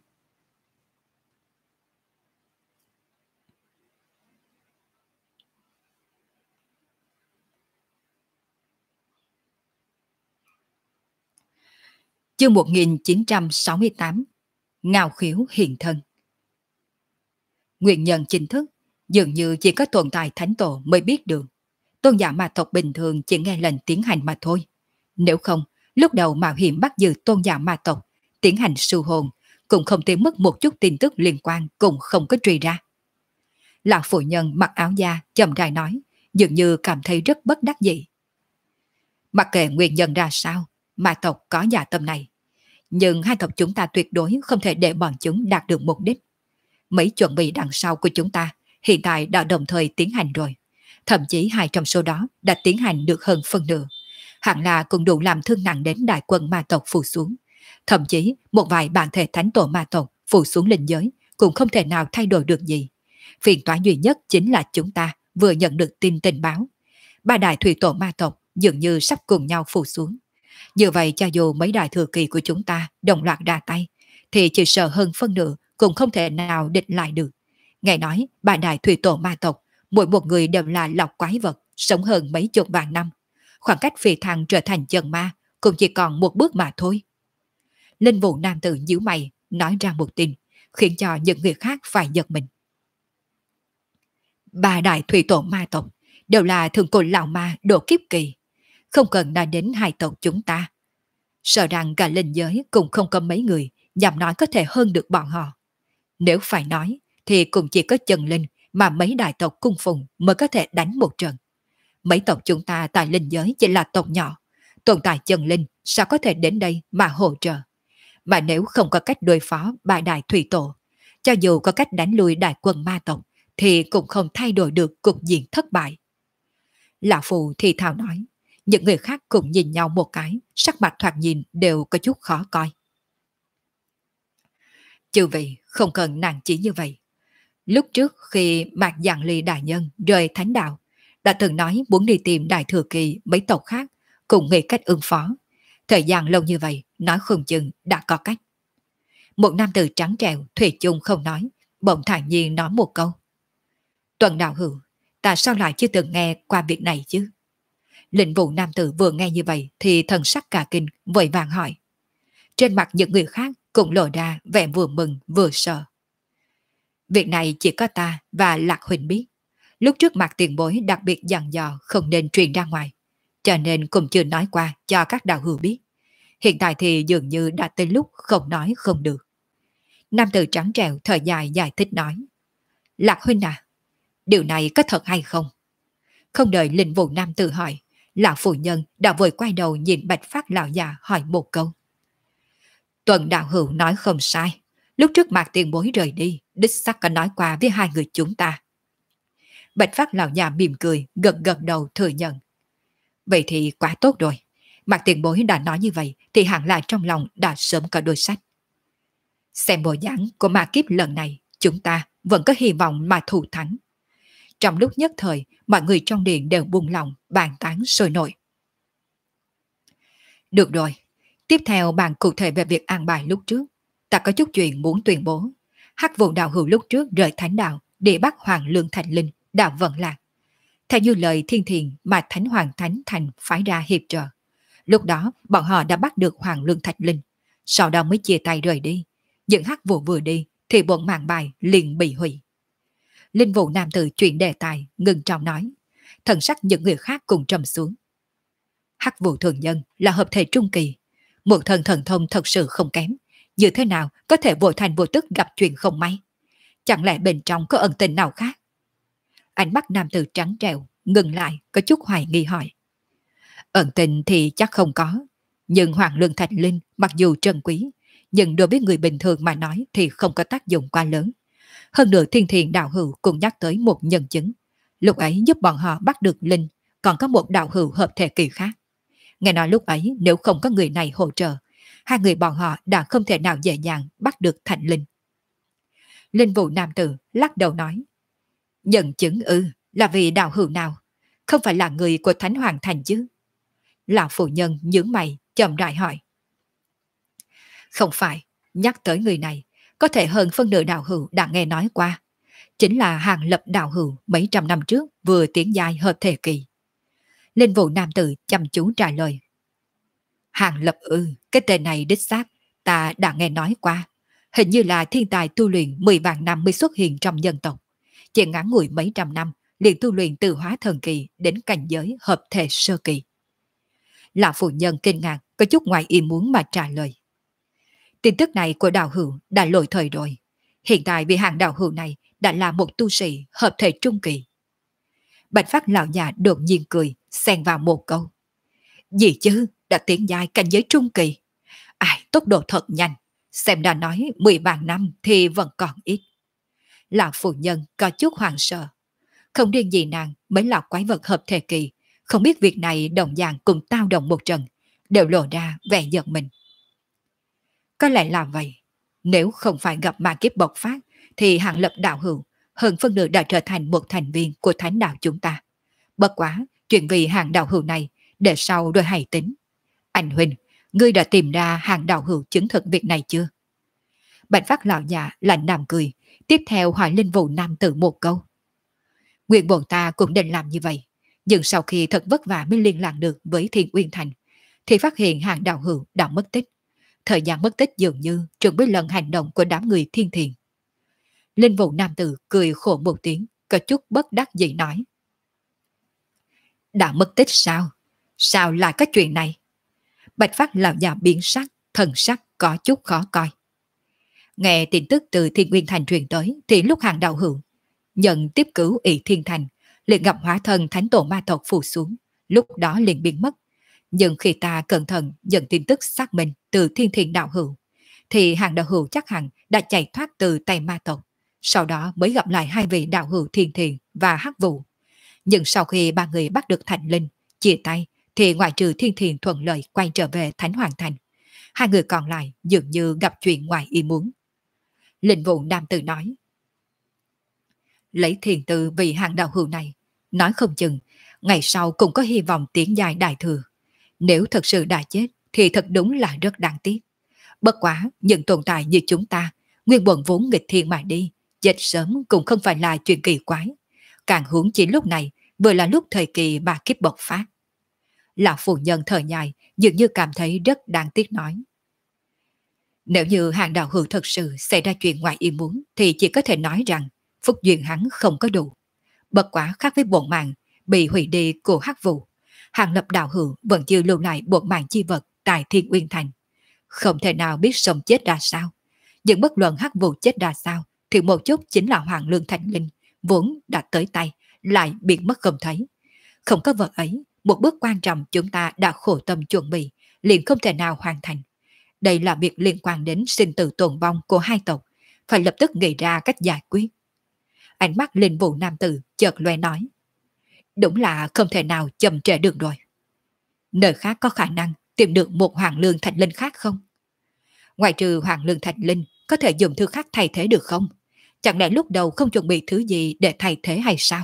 Chương 1968. Ngao khiếu hiện thân. Nguyên nhân chính thức dường như chỉ có tồn tại thánh tổ mới biết được. Tôn giả ma tộc bình thường chỉ nghe lệnh tiến hành mà thôi. Nếu không, lúc đầu mạo hiểm bắt giữ tôn giả ma tộc, tiến hành siêu hồn, cũng không tìm mất một chút tin tức liên quan, cũng không có truy ra. Lão phụ nhân mặc áo da chậm rãi nói, dường như cảm thấy rất bất đắc dĩ. Mặc kệ nguyên nhân ra sao, ma tộc có dạ tâm này. Nhưng hai tộc chúng ta tuyệt đối không thể để bọn chúng đạt được mục đích. Mấy chuẩn bị đằng sau của chúng ta hiện tại đã đồng thời tiến hành rồi. Thậm chí hai trong số đó đã tiến hành được hơn phân nửa. Hẳn là cũng đủ làm thương nặng đến đại quân ma tộc phù xuống. Thậm chí một vài bản thể thánh tổ ma tộc phù xuống linh giới cũng không thể nào thay đổi được gì. Phiền toái duy nhất chính là chúng ta vừa nhận được tin tình báo. Ba đại thủy tổ ma tộc dường như sắp cùng nhau phù xuống. Như vậy cho dù mấy đại thừa kỳ của chúng ta đồng loạt ra tay, thì chỉ sợ hơn phân nửa cũng không thể nào địch lại được. Nghe nói ba đại thủy tổ ma tộc, mỗi một người đều là lọc quái vật, sống hơn mấy chục vạn năm. Khoảng cách phi thăng trở thành chân ma cũng chỉ còn một bước mà thôi. Linh vụ nam tử nhíu mày nói ra một tin, khiến cho những người khác phải giật mình. Ba đại thủy tổ ma tộc đều là thượng cổ lão ma độ kiếp kỳ, không cần nói đến hai tộc chúng ta. Sợ rằng cả linh giới cũng không có mấy người dám nói có thể hơn được bọn họ. Nếu phải nói thì cũng chỉ có chân linh mà mấy đại tộc cung phụng mới có thể đánh một trận. Mấy tộc chúng ta tại linh giới chỉ là tộc nhỏ, tồn tại chân linh sao có thể đến đây mà hỗ trợ. Mà nếu không có cách đối phó ba đại thủy tổ, cho dù có cách đánh lui đại quân ma tộc thì cũng không thay đổi được cục diện thất bại. Lão Phù thì thào nói, những người khác cũng nhìn nhau một cái, sắc mặt thoạt nhìn đều có chút khó coi. Chư vị không cần nản chí như vậy. Lúc trước khi Mạc Giảng Ly đại nhân rời thánh đạo, đã từng nói muốn đi tìm đại thừa kỳ mấy tộc khác, cùng nghĩ cách ứng phó. Thời gian lâu như vậy, nói không chừng đã có cách. Một nam tử trắng trẻo, thủy chung không nói, bỗng thản nhiên nói một câu. Tuần đạo hữu, ta sao lại chưa từng nghe qua việc này chứ? Lĩnh vụ nam tử vừa nghe như vậy thì thần sắc cả kinh, vội vàng hỏi. Trên mặt những người khác cũng lộ ra vẻ vừa mừng vừa sợ. Việc này chỉ có ta và Lạc Huỳnh biết. Lúc trước mặt tiền bối đặc biệt dặn dò không nên truyền ra ngoài, cho nên cũng chưa nói qua cho các đạo hữu biết. Hiện tại thì dường như đã tới lúc không nói không được. Nam tử trắng trẻo thở dài giải thích nói. Lạc Huynh à, điều này có thật hay không? Không đợi linh vụ nam tử hỏi, lão phụ nhân đã vội quay đầu nhìn Bạch Phát lão già hỏi một câu. Tuần đạo hữu nói không sai. Lúc trước Mạc tiền bối rời đi, đích xác có nói qua với hai người chúng ta. Bạch Phát lão già mỉm cười, gật gật đầu thừa nhận. Vậy thì quá tốt rồi. Mạc tiền bối đã nói như vậy thì hẳn là trong lòng đã sớm có đôi sách. Xem bộ dáng của ma kiếp lần này, chúng ta vẫn có hy vọng mà thủ thắng. Trong lúc nhất thời, mọi người trong điện đều buông lòng, bàn tán sôi nổi. Được rồi, tiếp theo bàn cụ thể về việc an bài lúc trước. Ta có chút chuyện muốn tuyên bố. Hắc Vụ đạo hữu lúc trước rời thánh đạo để bắt Hoàng Lương Thành Linh đã vận lạc. Theo như lời thiên thiền mà Thánh Hoàng Thánh Thành phái ra hiệp trợ. Lúc đó bọn họ đã bắt được Hoàng Lương Thạch Linh, sau đó mới chia tay rời đi. Nhưng Hắc Vụ vừa đi thì bọn màn bài liền bị hủy. Linh vụ nam tử chuyển đề tài, ngừng trọng nói. Thần sắc những người khác cùng trầm xuống. Hắc Vụ thường nhân là hợp thể trung kỳ. Một thần thần thông thật sự không kém. Như thế nào có thể vô thành vô tức gặp chuyện không may? Chẳng lẽ bên trong có ẩn tình nào khác? Ánh mắt nam tử trắng trẻo, ngừng lại, có chút hoài nghi hỏi. Ẩn tình thì chắc không có. Nhưng Hoàng Lương Thạch Linh mặc dù trân quý, nhưng đối với người bình thường mà nói thì không có tác dụng quá lớn. Hơn nữa thiên thiền đạo hữu cũng nhắc tới một nhân chứng. Lúc ấy giúp bọn họ bắt được Linh, còn có một đạo hữu hợp thể kỳ khác. Nghe nói lúc ấy nếu không có người này hỗ trợ, hai người bọn họ đã không thể nào dễ dàng bắt được Thạch Linh. Linh vụ nam tử lắc đầu nói. Nhân chứng ư, là vì đạo hữu nào? Không phải là người của Thánh Hoàng Thành chứ? Lão phụ nhân nhướng mày, chậm rãi hỏi. Không phải, nhắc tới người này, có thể hơn phân nửa đạo hữu đã nghe nói qua. Chính là Hàng Lập đạo hữu mấy trăm năm trước vừa tiến giai hợp thể kỳ. Linh vụ nam tử chăm chú trả lời. Hàng Lập ư, cái tên này đích xác, ta đã nghe nói qua. Hình như là thiên tài tu luyện 10 vạn năm mới xuất hiện trong dân tộc. Chỉ ngắn ngủi mấy trăm năm, liền tu luyện từ hóa thần kỳ đến cảnh giới hợp thể sơ kỳ. Lão phụ nhân kinh ngạc, có chút ngoài ý muốn mà trả lời. Tin tức này của đạo hữu đã lỗi thời rồi. Hiện tại vị hàng đạo hữu này đã là một tu sĩ hợp thể trung kỳ. Bạch phát lão già đột nhiên cười, xen vào một câu. Gì chứ, đã tiến giai cảnh giới trung kỳ. Ai, tốc độ thật nhanh. Xem đã nói 10 vạn năm thì vẫn còn ít. Lão phụ nhân có chút hoảng sợ. Không riêng gì nàng, mấy lão quái vật hợp thể kỳ, không biết việc này đồng dạng cùng tao đồng một trận, đều lộ ra vẻ giận mình. Có lẽ là vậy. Nếu không phải gặp ma kiếp bộc phát, thì Hàng Lập đạo hữu hơn phân nửa đã trở thành một thành viên của thánh đạo chúng ta. Bất quá, chuyện vì Hàng đạo hữu này, để sau rồi hãy tính. Anh Huynh, ngươi đã tìm ra Hàng đạo hữu chứng thực việc này chưa? Bạch phát lão già lạnh nam cười, tiếp theo hỏi linh vụ nam tử một câu. Nguyện bổn ta cũng định làm như vậy, nhưng sau khi thật vất vả mới liên lạc được với Thiên Uyên Thành, thì phát hiện Hàng đạo hữu đã mất tích. Thời gian mất tích dường như trùng với lần hành động của đám người thiên thiện. Linh vụ nam tử cười khổ một tiếng, có chút bất đắc dĩ nói. Đã mất tích sao? Sao lại có chuyện này? Bạch phát lão già biến sắc, thần sắc có chút khó coi. Nghe tin tức từ Thiên Nguyên Thành truyền tới thì lúc Hàng đạo hữu nhận tiếp cứu ỷ Thiên Thành, liền gặp hóa thân thánh tổ ma tộc phù xuống, lúc đó liền biến mất. Nhưng khi ta cẩn thận nhận tin tức xác minh từ Thiên Thiện đạo hữu, thì Hàng đạo hữu chắc hẳn đã chạy thoát từ tay ma tộc, sau đó mới gặp lại hai vị đạo hữu Thiên Thiện và Hắc Vũ. Nhưng sau khi ba người bắt được Thành Linh, chia tay, thì ngoại trừ Thiên Thiện thuận lợi quay trở về Thánh Hoàng Thành, hai người còn lại dường như gặp chuyện ngoài ý muốn. Linh vụ nam tử nói. Lấy thiền từ vị Hàng đạo hữu này, nói không chừng, ngày sau cũng có hy vọng tiến dài đại thừa. Nếu thật sự đã chết, thì thật đúng là rất đáng tiếc. Bất quá, những tồn tại như chúng ta, nguyên bổn vốn nghịch thiên mà đi, chết sớm cũng không phải là chuyện kỳ quái. Càng huống chỉ lúc này, vừa là lúc thời kỳ bà kiếp bộc phát. Lão phụ nhân thở dài, dường như cảm thấy rất đáng tiếc nói. Nếu như Hàng đạo hữu thật sự xảy ra chuyện ngoài ý muốn, thì chỉ có thể nói rằng phúc duyên hắn không có đủ. Bất quá khác với bổn mạng bị hủy đi của Hắc Vụ, Hàng Lập đạo hữu vẫn chưa lưu lại bổn mạng chi vật tại Thiên Uyên Thành. Không thể nào biết sống chết ra sao. Nhưng bất luận Hắc Vụ chết ra sao, thì một chút chính là Hoàng Lương Thành Linh vốn đã tới tay, lại biến mất không thấy. Không có vật ấy, một bước quan trọng chúng ta đã khổ tâm chuẩn bị, liền không thể nào hoàn thành. Đây là việc liên quan đến sinh tử tồn vong của hai tộc, phải lập tức nghĩ ra cách giải quyết. Ánh mắt linh vụ nam tử chợt loe nói. Đúng là không thể nào chậm trễ được rồi. Nơi khác có khả năng tìm được một Hoàng Lương Thành Linh khác không? Ngoài trừ Hoàng Lương Thành Linh, có thể dùng thứ khác thay thế được không? Chẳng lẽ lúc đầu không chuẩn bị thứ gì để thay thế hay sao?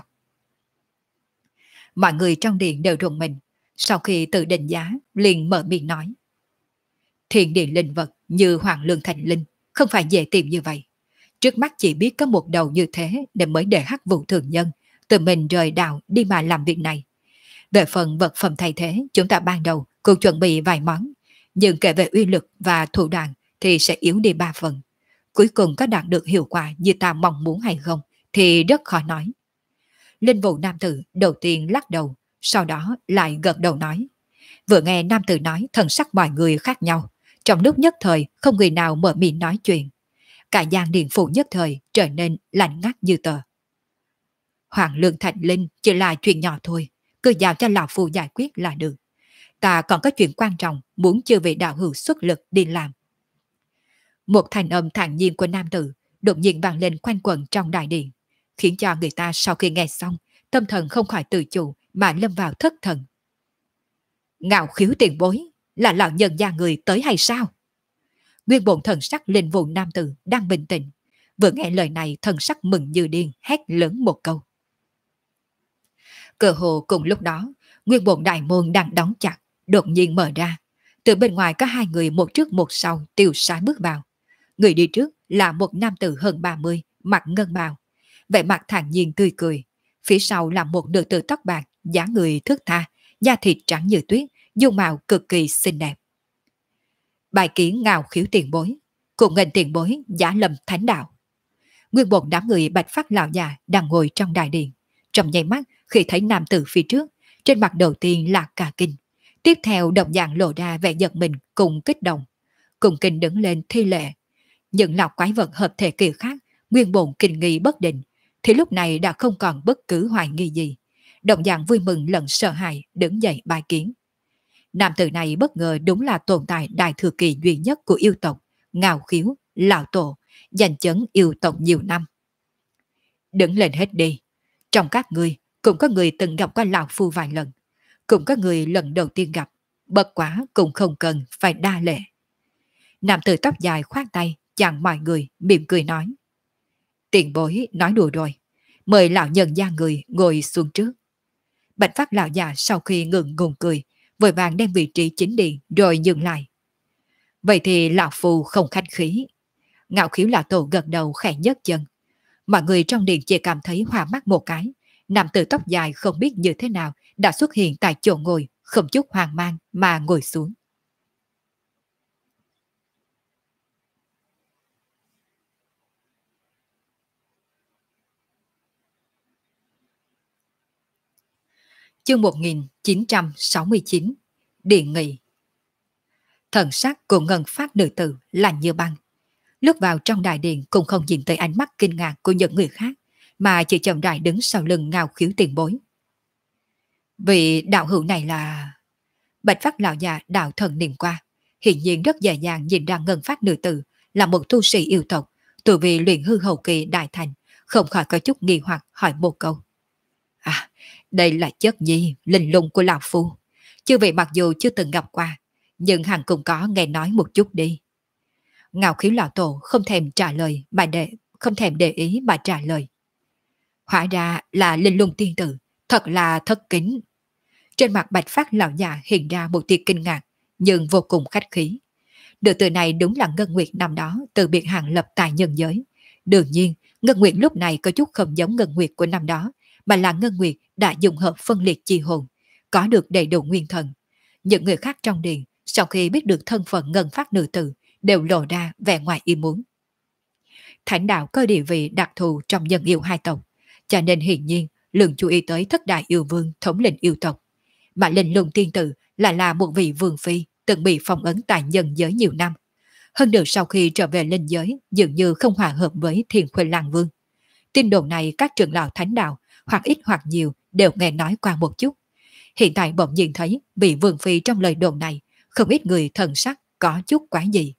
Mọi người trong điện đều rùng mình, sau khi tự định giá, liền mở miệng nói. Thiên địa linh vật như Hoàng Lương Thành Linh không phải dễ tìm như vậy. Trước mắt chỉ biết có một đầu như thế nên mới để Hắc Vụ thường nhân tự mình rời đạo đi mà làm việc này. Về phần vật phẩm thay thế, chúng ta ban đầu cũng chuẩn bị vài món, nhưng kể về uy lực và thủ đoạn thì sẽ yếu đi 3 phần. Cuối cùng có đạt được hiệu quả như ta mong muốn hay không thì rất khó nói. Linh vụ nam tử đầu tiên lắc đầu, sau đó lại gật đầu nói. Vừa nghe nam tử nói, thần sắc mọi người khác nhau. Trong lúc nhất thời không người nào mở miệng nói chuyện. Cả gian điện phủ nhất thời trở nên lạnh ngắt như tờ. Hoàng Lương Thành Linh chỉ là chuyện nhỏ thôi, cứ giao cho lão phu giải quyết là được. Ta còn có chuyện quan trọng muốn chưa vị đạo hữu xuất lực đi làm. Một thanh âm thản nhiên của nam tử đột nhiên vang lên quanh quẩn trong đại điện, khiến cho người ta sau khi nghe xong, tâm thần không khỏi tự chủ mà lâm vào thất thần. Ngạo khiếu tiền bối, là lão nhân gia người tới hay sao? Nguyên bổn thần sắc linh vụ nam tử đang bình tĩnh, vừa nghe lời này thân sắc mừng như điên, hét lớn một câu. Cơ hồ cùng lúc đó, nguyên bộ đại môn đang đóng chặt, đột nhiên mở ra. Từ bên ngoài có hai người một trước một sau tiêu sái bước vào. Người đi trước là một nam tử hơn 30, mặt ngân bào, vẻ mặt thản nhiên tươi cười. Phía sau là một nữ tử tóc bạc, dáng người thướt tha, da thịt trắng như tuyết, dung mạo cực kỳ xinh đẹp. Bài kiến Ngao Khiếu tiền bối, cùng nghênh tiền bối Giả Lâm Thánh Đạo. Nguyên một đám người bạch phát lão già đang ngồi trong đại điện. Trong nháy mắt khi thấy nam tử phía trước, trên mặt đầu tiên là cả kinh. Tiếp theo đồng dạng lộ ra vẻ giật mình cùng kích động. Cùng kinh đứng lên thi lệ. Những lão quái vật hợp thể kỳ khác, nguyên bổn kinh nghi bất định, thì lúc này đã không còn bất cứ hoài nghi gì. Đồng dạng vui mừng lẫn sợ hãi đứng dậy bài kiến. Nam tử này bất ngờ đúng là tồn tại đại thừa kỳ duy nhất của yêu tộc, Ngao Khiếu, lão tổ, giành chấn yêu tộc nhiều năm. Đứng lên hết đi. Trong các người, cũng có người từng gặp qua lão phu vài lần. Cũng có người lần đầu tiên gặp. Bất quá cũng không cần phải đa lệ. Nam tử tóc dài khoát tay, chặn mọi người, mỉm cười nói. Tiền bối nói đùa rồi. Mời lão nhân gia người ngồi xuống trước. Bạch phát lão già sau khi ngừng ngùng cười, vội vàng đem vị trí chính điện rồi dừng lại. Vậy thì lão phu không khách khí. Ngạo Khiếu lão tổ gật đầu khẽ nhấc chân. Mọi người trong điện chỉ cảm thấy hòa mắt một cái. Nam tử tóc dài không biết như thế nào đã xuất hiện tại chỗ ngồi, không chút hoang mang mà ngồi xuống. Chương 1969. Điện nghị. Thần sắc của ngân phát nữ tử lạnh như băng. Lúc vào trong đại điện cũng không nhìn tới ánh mắt kinh ngạc của những người khác, mà chỉ chậm rãi đứng sau lưng Ngao Khiếu tiền bối. Vị đạo hữu này là... Bạch phát lão già đạo thần niệm qua, hiện nhiên rất dễ dàng nhìn ra ngân phát nữ tử là một tu sĩ yêu tộc, từ vì luyện hư hậu kỳ đại thành, không khỏi có chút nghi hoặc hỏi một câu. À, đây là chất nhi, linh lung của lão phu. Chứ vậy mặc dù chưa từng gặp qua, nhưng hẳn cũng có nghe nói một chút đi. Ngao Khiếu lão tổ không thèm trả lời mà không thèm để ý mà trả lời. Hóa ra là linh lung tiên tử, thật là thất kính. Trên mặt bạch phát lão già hiện ra một tia kinh ngạc, nhưng vô cùng khách khí. Nữ tử này đúng là Ngân Nguyệt năm đó từ biệt hàng lập tại nhân giới. Đương nhiên, Ngân Nguyệt lúc này có chút không giống Ngân Nguyệt của năm đó, mà là Ngân Nguyệt đã dùng hợp phân liệt chi hồn, có được đầy đủ nguyên thần. Những người khác trong điện, sau khi biết được thân phận ngân phát nữ tử, đều lộ ra vẻ ngoài ý muốn. Thánh đạo có địa vị đặc thù trong nhân yêu hai tộc, cho nên hiển nhiên lượng chú ý tới thất đại yêu vương thống lĩnh yêu tộc. Mà linh lung tiên tử lại là một vị vương phi từng bị phong ấn tại nhân giới nhiều năm. Hơn nữa sau khi trở về linh giới dường như không hòa hợp với Thiên Khuynh Lang Vương. Tin đồn này các trưởng lão thánh đạo hoặc ít hoặc nhiều đều nghe nói qua một chút. Hiện tại bỗng nhiên thấy vị vương phi trong lời đồn này, không ít người thần sắc có chút quá gì.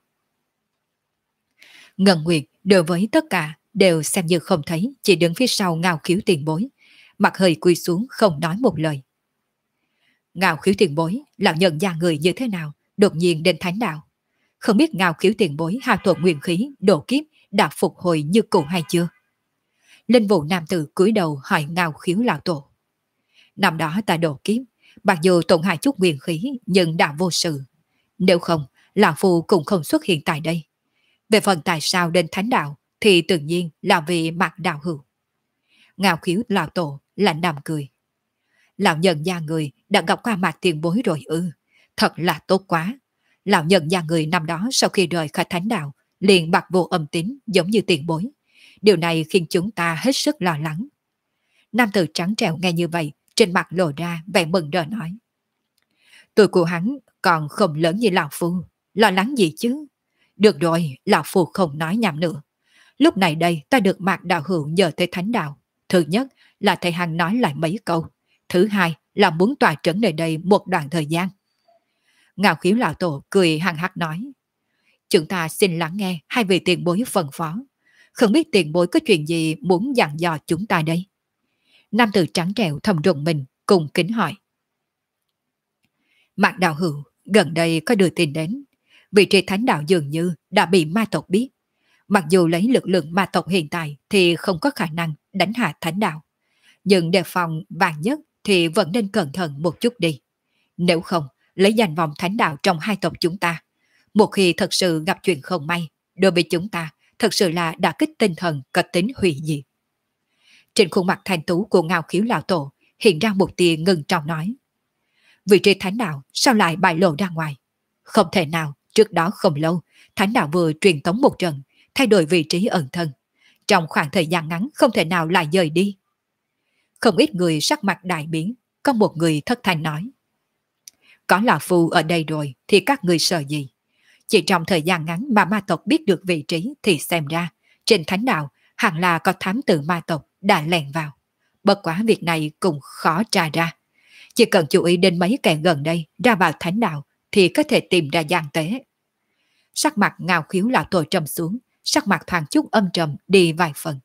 Ngân Nguyệt đối với tất cả đều xem như không thấy, chỉ đứng phía sau Ngao Khiếu tiền bối, mặt hơi cúi xuống không nói một lời. Ngao Khiếu tiền bối, lão nhân gia người như thế nào, đột nhiên đến thánh đạo. Không biết Ngao Khiếu tiền bối hao tổn nguyên khí, độ kiếp đã phục hồi như cũ hay chưa? Linh vụ nam tử cúi đầu hỏi Ngao Khiếu lão tổ. Năm đó ta độ kiếp, mặc dù tổn hại chút nguyên khí nhưng đã vô sự. Nếu không, lão phu cũng không xuất hiện tại đây. Về phần tại sao đến thánh đạo thì tự nhiên là vì mặt đạo hữu. Ngao Khiếu lão tổ lạnh đạm cười. Lão nhân gia người đã gặp qua mặt tiền bối rồi ư? Thật là tốt quá. Lão nhân gia người năm đó sau khi rời khỏi thánh đạo liền bạc vô âm tín giống như tiền bối. Điều này khiến chúng ta hết sức lo lắng. Nam tử trắng trẻo nghe như vậy, trên mặt lộ ra vẻ mừng rỡ nói. Tuổi của hắn còn không lớn như lão phu, lo lắng gì chứ? Được rồi, lão phu không nói nhảm nữa. Lúc này đây ta được Mạc đạo hữu nhờ tới thánh đạo. Thứ nhất là thầy hắn nói lại mấy câu. Thứ hai là muốn tòa trấn nơi đây một đoạn thời gian. Ngao Khiếu lão tổ cười hằng hắc nói. Chúng ta xin lắng nghe hai vị tiền bối phân phó. Không biết tiền bối có chuyện gì muốn dặn dò chúng ta đây? Nam tử trắng trẻo thầm rùng mình cùng kính hỏi. Mạc đạo hữu gần đây có đưa tin đến vị trí thánh đạo dường như đã bị ma tộc biết. Mặc dù lấy lực lượng ma tộc hiện tại thì không có khả năng đánh hạ thánh đạo, nhưng đề phòng vạn nhất thì vẫn nên cẩn thận một chút đi. Nếu không, lấy danh vọng thánh đạo trong hai tộc chúng ta, một khi thật sự gặp chuyện không may, đối với chúng ta thật sự là đả kích tinh thần có tính hủy diệt. Trên khuôn mặt thanh tú của Ngao Khiếu lão tổ hiện ra một tia ngưng trọng nói: vị trí thánh đạo sao lại bại lộ ra ngoài? Không thể nào, trước đó không lâu, thánh đạo vừa truyền tống một trận, thay đổi vị trí ẩn thân. Trong khoảng thời gian ngắn không thể nào lại dời đi. Không ít người sắc mặt đại biến, có một người thất thanh nói: có lão phu ở đây rồi thì các người sợ gì? Chỉ trong thời gian ngắn mà ma tộc biết được vị trí thì xem ra trên thánh đạo hẳn là có thám tử ma tộc đã lèn vào. Bất quá việc này cũng khó tra ra. Chỉ cần chú ý đến mấy kẻ gần đây ra vào thánh đạo thì có thể tìm ra gian tế. Sắc mặt Ngao Khiếu lão tổ trầm xuống, sắc mặt thoáng chút âm trầm đi vài phần.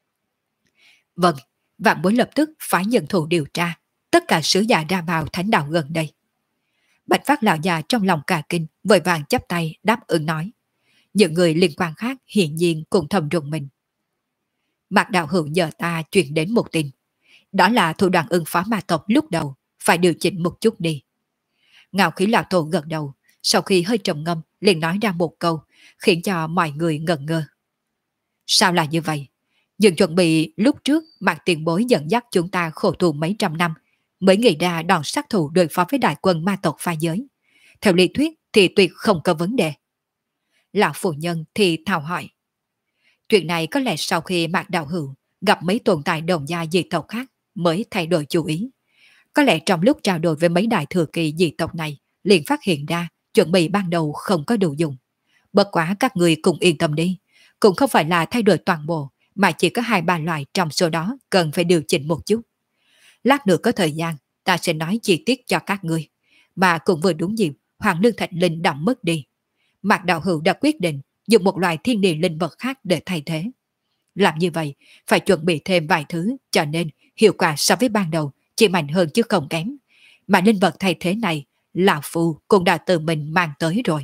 Vâng, vạn bối lập tức phải nhận thủ điều tra tất cả sứ giả ra vào thánh đạo gần đây. Bạch Phát lão già trong lòng cả kinh, vội vàng chắp tay đáp ứng nói. Những người liên quan khác hiện nhiên cũng thầm rùng mình. Mạc đạo hữu nhờ ta truyền đến một tin. Đó là thủ đoạn ứng phó ma tộc lúc đầu, phải điều chỉnh một chút đi. Ngao Khí lão tổ gật đầu, sau khi hơi trầm ngâm liền nói ra một câu, khiến cho mọi người ngần ngơ. Sao là như vậy? Dừng chuẩn bị lúc trước Mạc tiền bối dẫn dắt chúng ta khổ tù mấy trăm năm, mới nghĩ ra đòn sát thủ đối phó với đại quân ma tộc pha giới. Theo lý thuyết thì tuyệt không có vấn đề. Lão phụ nhân thì thào hỏi. Chuyện này có lẽ sau khi Mạc đạo hữu gặp mấy tồn tại đồng gia dị tộc khác mới thay đổi chú ý. Có lẽ trong lúc trao đổi với mấy đại thừa kỳ dị tộc này liền phát hiện ra chuẩn bị ban đầu không có đủ dùng. Bất quá các người cùng yên tâm đi, cũng không phải là thay đổi toàn bộ mà chỉ có 2-3 loại trong số đó cần phải điều chỉnh một chút. Lát nữa có thời gian ta sẽ nói chi tiết cho các ngươi. Mà cũng vừa đúng dịp Hoàng Lương Thạch Linh đã mất đi. Mạc đạo hữu đã quyết định dùng một loại thiên địa linh vật khác để thay thế. Làm như vậy phải chuẩn bị thêm vài thứ, cho nên hiệu quả so với ban đầu chỉ mạnh hơn chứ không kém. Mà linh vật thay thế này lão phu cũng đã tự mình mang tới rồi.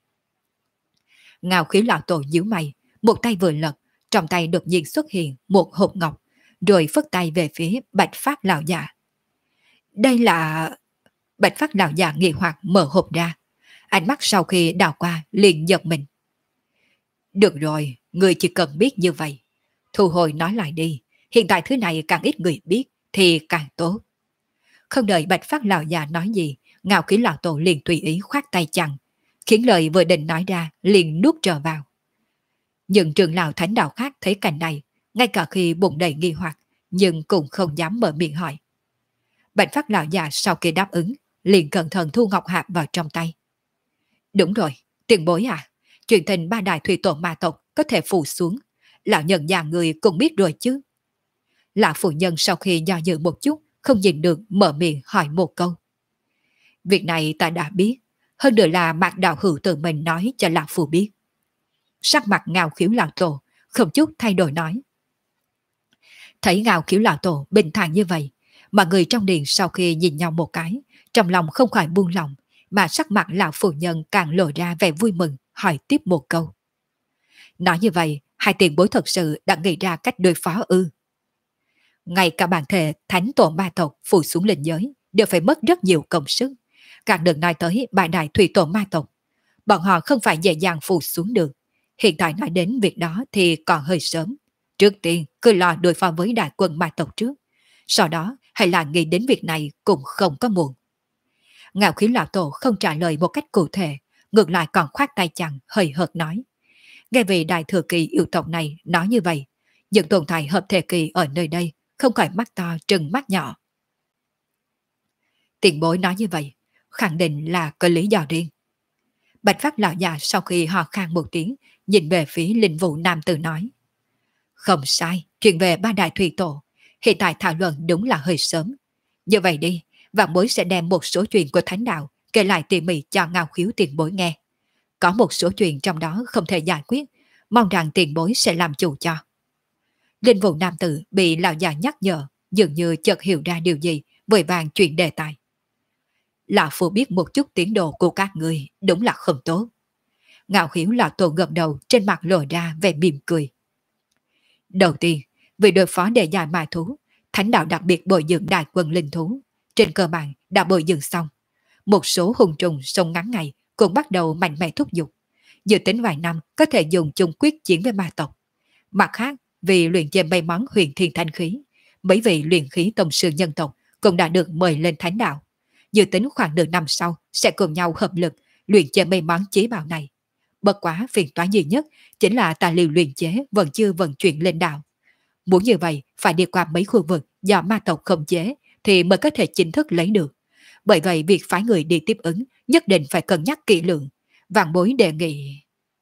Ngao Khí lão tổ nhíu mày, một tay vừa lật, trong tay đột nhiên xuất hiện một hộp ngọc, rồi phất tay về phía Bạch Phát lão già. Đây là... Bạch Phát lão già nghi hoặc mở hộp ra, ánh mắt sau khi đào qua liền giật mình. Được rồi, người chỉ cần biết như vậy. Thu hồi nói lại đi, hiện tại thứ này càng ít người biết thì càng tốt. Không đợi Bạch Phát lão già nói gì, Ngao Khí lão tổ liền tùy ý khoát tay chặn, khiến lời vừa định nói ra liền nuốt trở vào. Nhưng trưởng lão thánh đạo khác thấy cảnh này, ngay cả khi bụng đầy nghi hoặc, nhưng cũng không dám mở miệng hỏi. Bạch Phát lão già sau khi đáp ứng, liền cẩn thận thu ngọc hạp vào trong tay. Đúng rồi, tiền bối à, chuyện tình 3 đại thủy tổ ma tộc có thể phủ xuống, lão nhân già người cũng biết rồi chứ. Lão phụ nhân sau khi do dự một chút, không nhìn được mở miệng hỏi một câu. Việc này ta đã biết, hơn nữa là Mạc đạo hữu tự mình nói cho lão phụ biết. Sắc mặt Ngao Khiếu lão tổ không chút thay đổi nói. Thấy Ngao Khiếu lão tổ bình thản như vậy, mà người trong điện sau khi nhìn nhau một cái, trong lòng không khỏi buông lòng, mà sắc mặt lão phụ nhân càng lộ ra vẻ vui mừng, hỏi tiếp một câu. Nói như vậy, hai tiền bối thật sự đã nghĩ ra cách đối phó ư? Ngay cả bản thể thánh tổ ma tộc phủ xuống linh giới đều phải mất rất nhiều công sức, càng đừng nói tới 3 đại thủy tổ ma tộc. Bọn họ không phải dễ dàng phủ xuống được. Hiện tại nói đến việc đó thì còn hơi sớm. Trước tiên cứ lo đối phó với đại quân ma tộc trước, sau đó hay là nghĩ đến việc này cũng không có muộn. Ngạo Khí lão tổ không trả lời một cách cụ thể, ngược lại còn khoát tay chặn hơi hợt nói. Nghe về đại thừa kỳ yêu tộc này nói như vậy, những tồn tại hợp thể kỳ ở nơi đây không khỏi mắt to trừng mắt nhỏ. Tiền bối nói như vậy, khẳng định là có lý do riêng. Bạch Phát lão già sau khi ho khan một tiếng, nhìn về phía linh vụ nam tử nói. Không sai, chuyện về 3 đại thủy tổ, hiện tại thảo luận đúng là hơi sớm. Như vậy đi, vạn bối sẽ đem một số chuyện của thánh đạo kể lại tỉ mỉ cho Ngao Khiếu tiền bối nghe. Có một số chuyện trong đó không thể giải quyết, mong rằng tiền bối sẽ làm chủ cho. Linh vụ nam tử bị lão già nhắc nhở, dường như chợt hiểu ra điều gì, vội vàng chuyển đề tài. Lão phu biết một chút tiến độ của các người đúng là không tốt. Ngạo Khiếu lão tổ gật đầu, trên mặt lộ ra vẻ mỉm cười. Đầu tiên, vì đối phó để giải mài thú, thánh đạo đặc biệt bồi dưỡng đại quân linh thú. Trên cơ bản đã bồi dưỡng xong. Một số hùng trùng sống ngắn ngày cũng bắt đầu mạnh mẽ thúc giục. Dự tính vài năm có thể dùng chung quyết chiến với ma tộc. Mặt khác, vì luyện chế mấy món huyền thiên thanh khí, mấy vị luyện khí tông sư nhân tộc cũng đã được mời lên thánh đạo. Dự tính khoảng nửa năm sau sẽ cùng nhau hợp lực luyện chế mấy món chế bào này. Bất quá phiền toái duy nhất chính là tài liệu luyện chế vẫn chưa vận chuyển lên đạo. Muốn như vậy phải đi qua mấy khu vực do ma tộc khống chế thì mới có thể chính thức lấy được. Bởi vậy việc phái người đi tiếp ứng nhất định phải cân nhắc kỹ lưỡng. Vạn Bối đề nghị.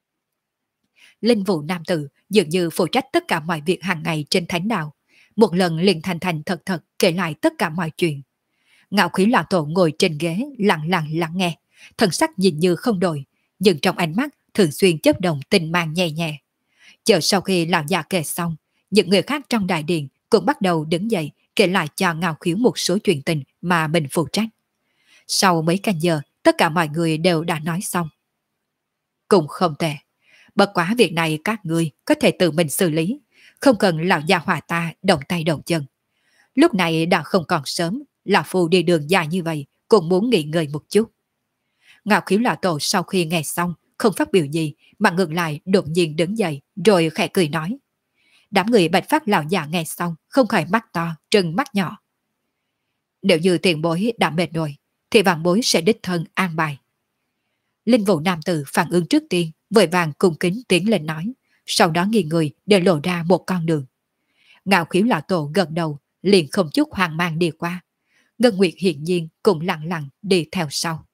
Linh vụ nam tử dường như phụ trách tất cả mọi việc hàng ngày trên thánh đạo. Một lần liền thành thành thật thật kể lại tất cả mọi chuyện. Ngạo Khí lão tổ ngồi trên ghế lặng lặng lắng nghe, thần sắc nhìn như không đổi, nhưng trong ánh mắt thường xuyên chớp động tình mang nhẹ nhẹ. Chờ sau khi lão già kể xong, những người khác trong đại điện cũng bắt đầu đứng dậy kể lại cho Ngạo Khiếu một số chuyện tình mà mình phụ trách. Sau mấy canh giờ, tất cả mọi người đều đã nói xong. Cũng không tệ. Bất quá việc này các ngươi có thể tự mình xử lý, không cần lão già hòa ta động tay động chân. Lúc này đã không còn sớm, lão phu đi đường dài như vậy cũng muốn nghỉ ngơi một chút. Ngạo Khiếu lão tổ sau khi nghe xong không phát biểu gì mà ngược lại đột nhiên đứng dậy rồi khẽ cười nói. Đám người Bạch Phát lão già nghe xong không khỏi mắt to trừng mắt nhỏ. Nếu như tiền bối đã mệt rồi thì vạn bối sẽ đích thân an bài. Linh vụ nam tử phản ứng trước tiên vội vàng cung kính tiến lên nói, sau đó nghiêng người để lộ ra một con đường. Ngạo Khiếu lão tổ gật đầu liền không chút hoang mang đi qua. Ngân Nguyệt hiển nhiên cũng lặng lặng đi theo sau.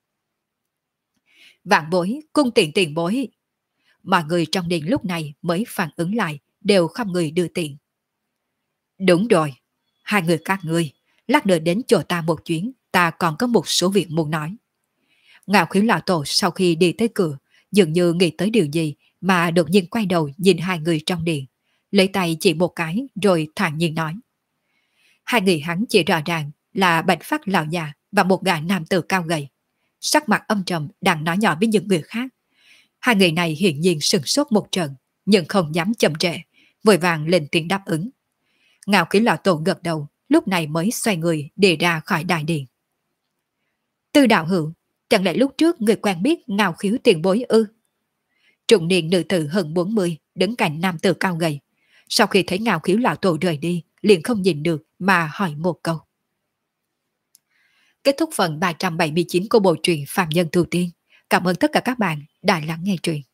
Vạn bối, cung tiện tiền bối. Mọi người trong điện lúc này mới phản ứng lại, đều không người đưa tiện. Đúng rồi, hai người các ngươi, lát nữa đến chỗ ta một chuyến, ta còn có một số việc muốn nói. Ngạo Khiếu lão tổ sau khi đi tới cửa, dường như nghĩ tới điều gì mà đột nhiên quay đầu nhìn hai người trong điện, lấy tay chỉ một cái rồi thản nhiên nói. Hai người hắn chỉ rõ ràng là Bạch Phát lão già và một gã nam tử cao gầy. Sắc mặt âm trầm đang nói nhỏ với những người khác. Hai người này hiển nhiên sừng sốt một trận, nhưng không dám chậm trễ, vội vàng lên tiếng đáp ứng. Ngạo Khiếu lão tổ gật đầu, lúc này mới xoay người đi ra khỏi đại điện. Tư đạo hữu, chẳng lẽ lúc trước người quen biết Ngạo Khiếu tiền bối ư? Trung niên nữ tử hơn 40 đứng cạnh nam tử cao gầy. Sau khi thấy Ngạo Khiếu lão tổ rời đi, liền không nhìn được mà hỏi một câu. Kết thúc phần 379 của bộ truyện Phàm Nhân Tu Tiên. Cảm ơn tất cả các bạn đã lắng nghe truyện.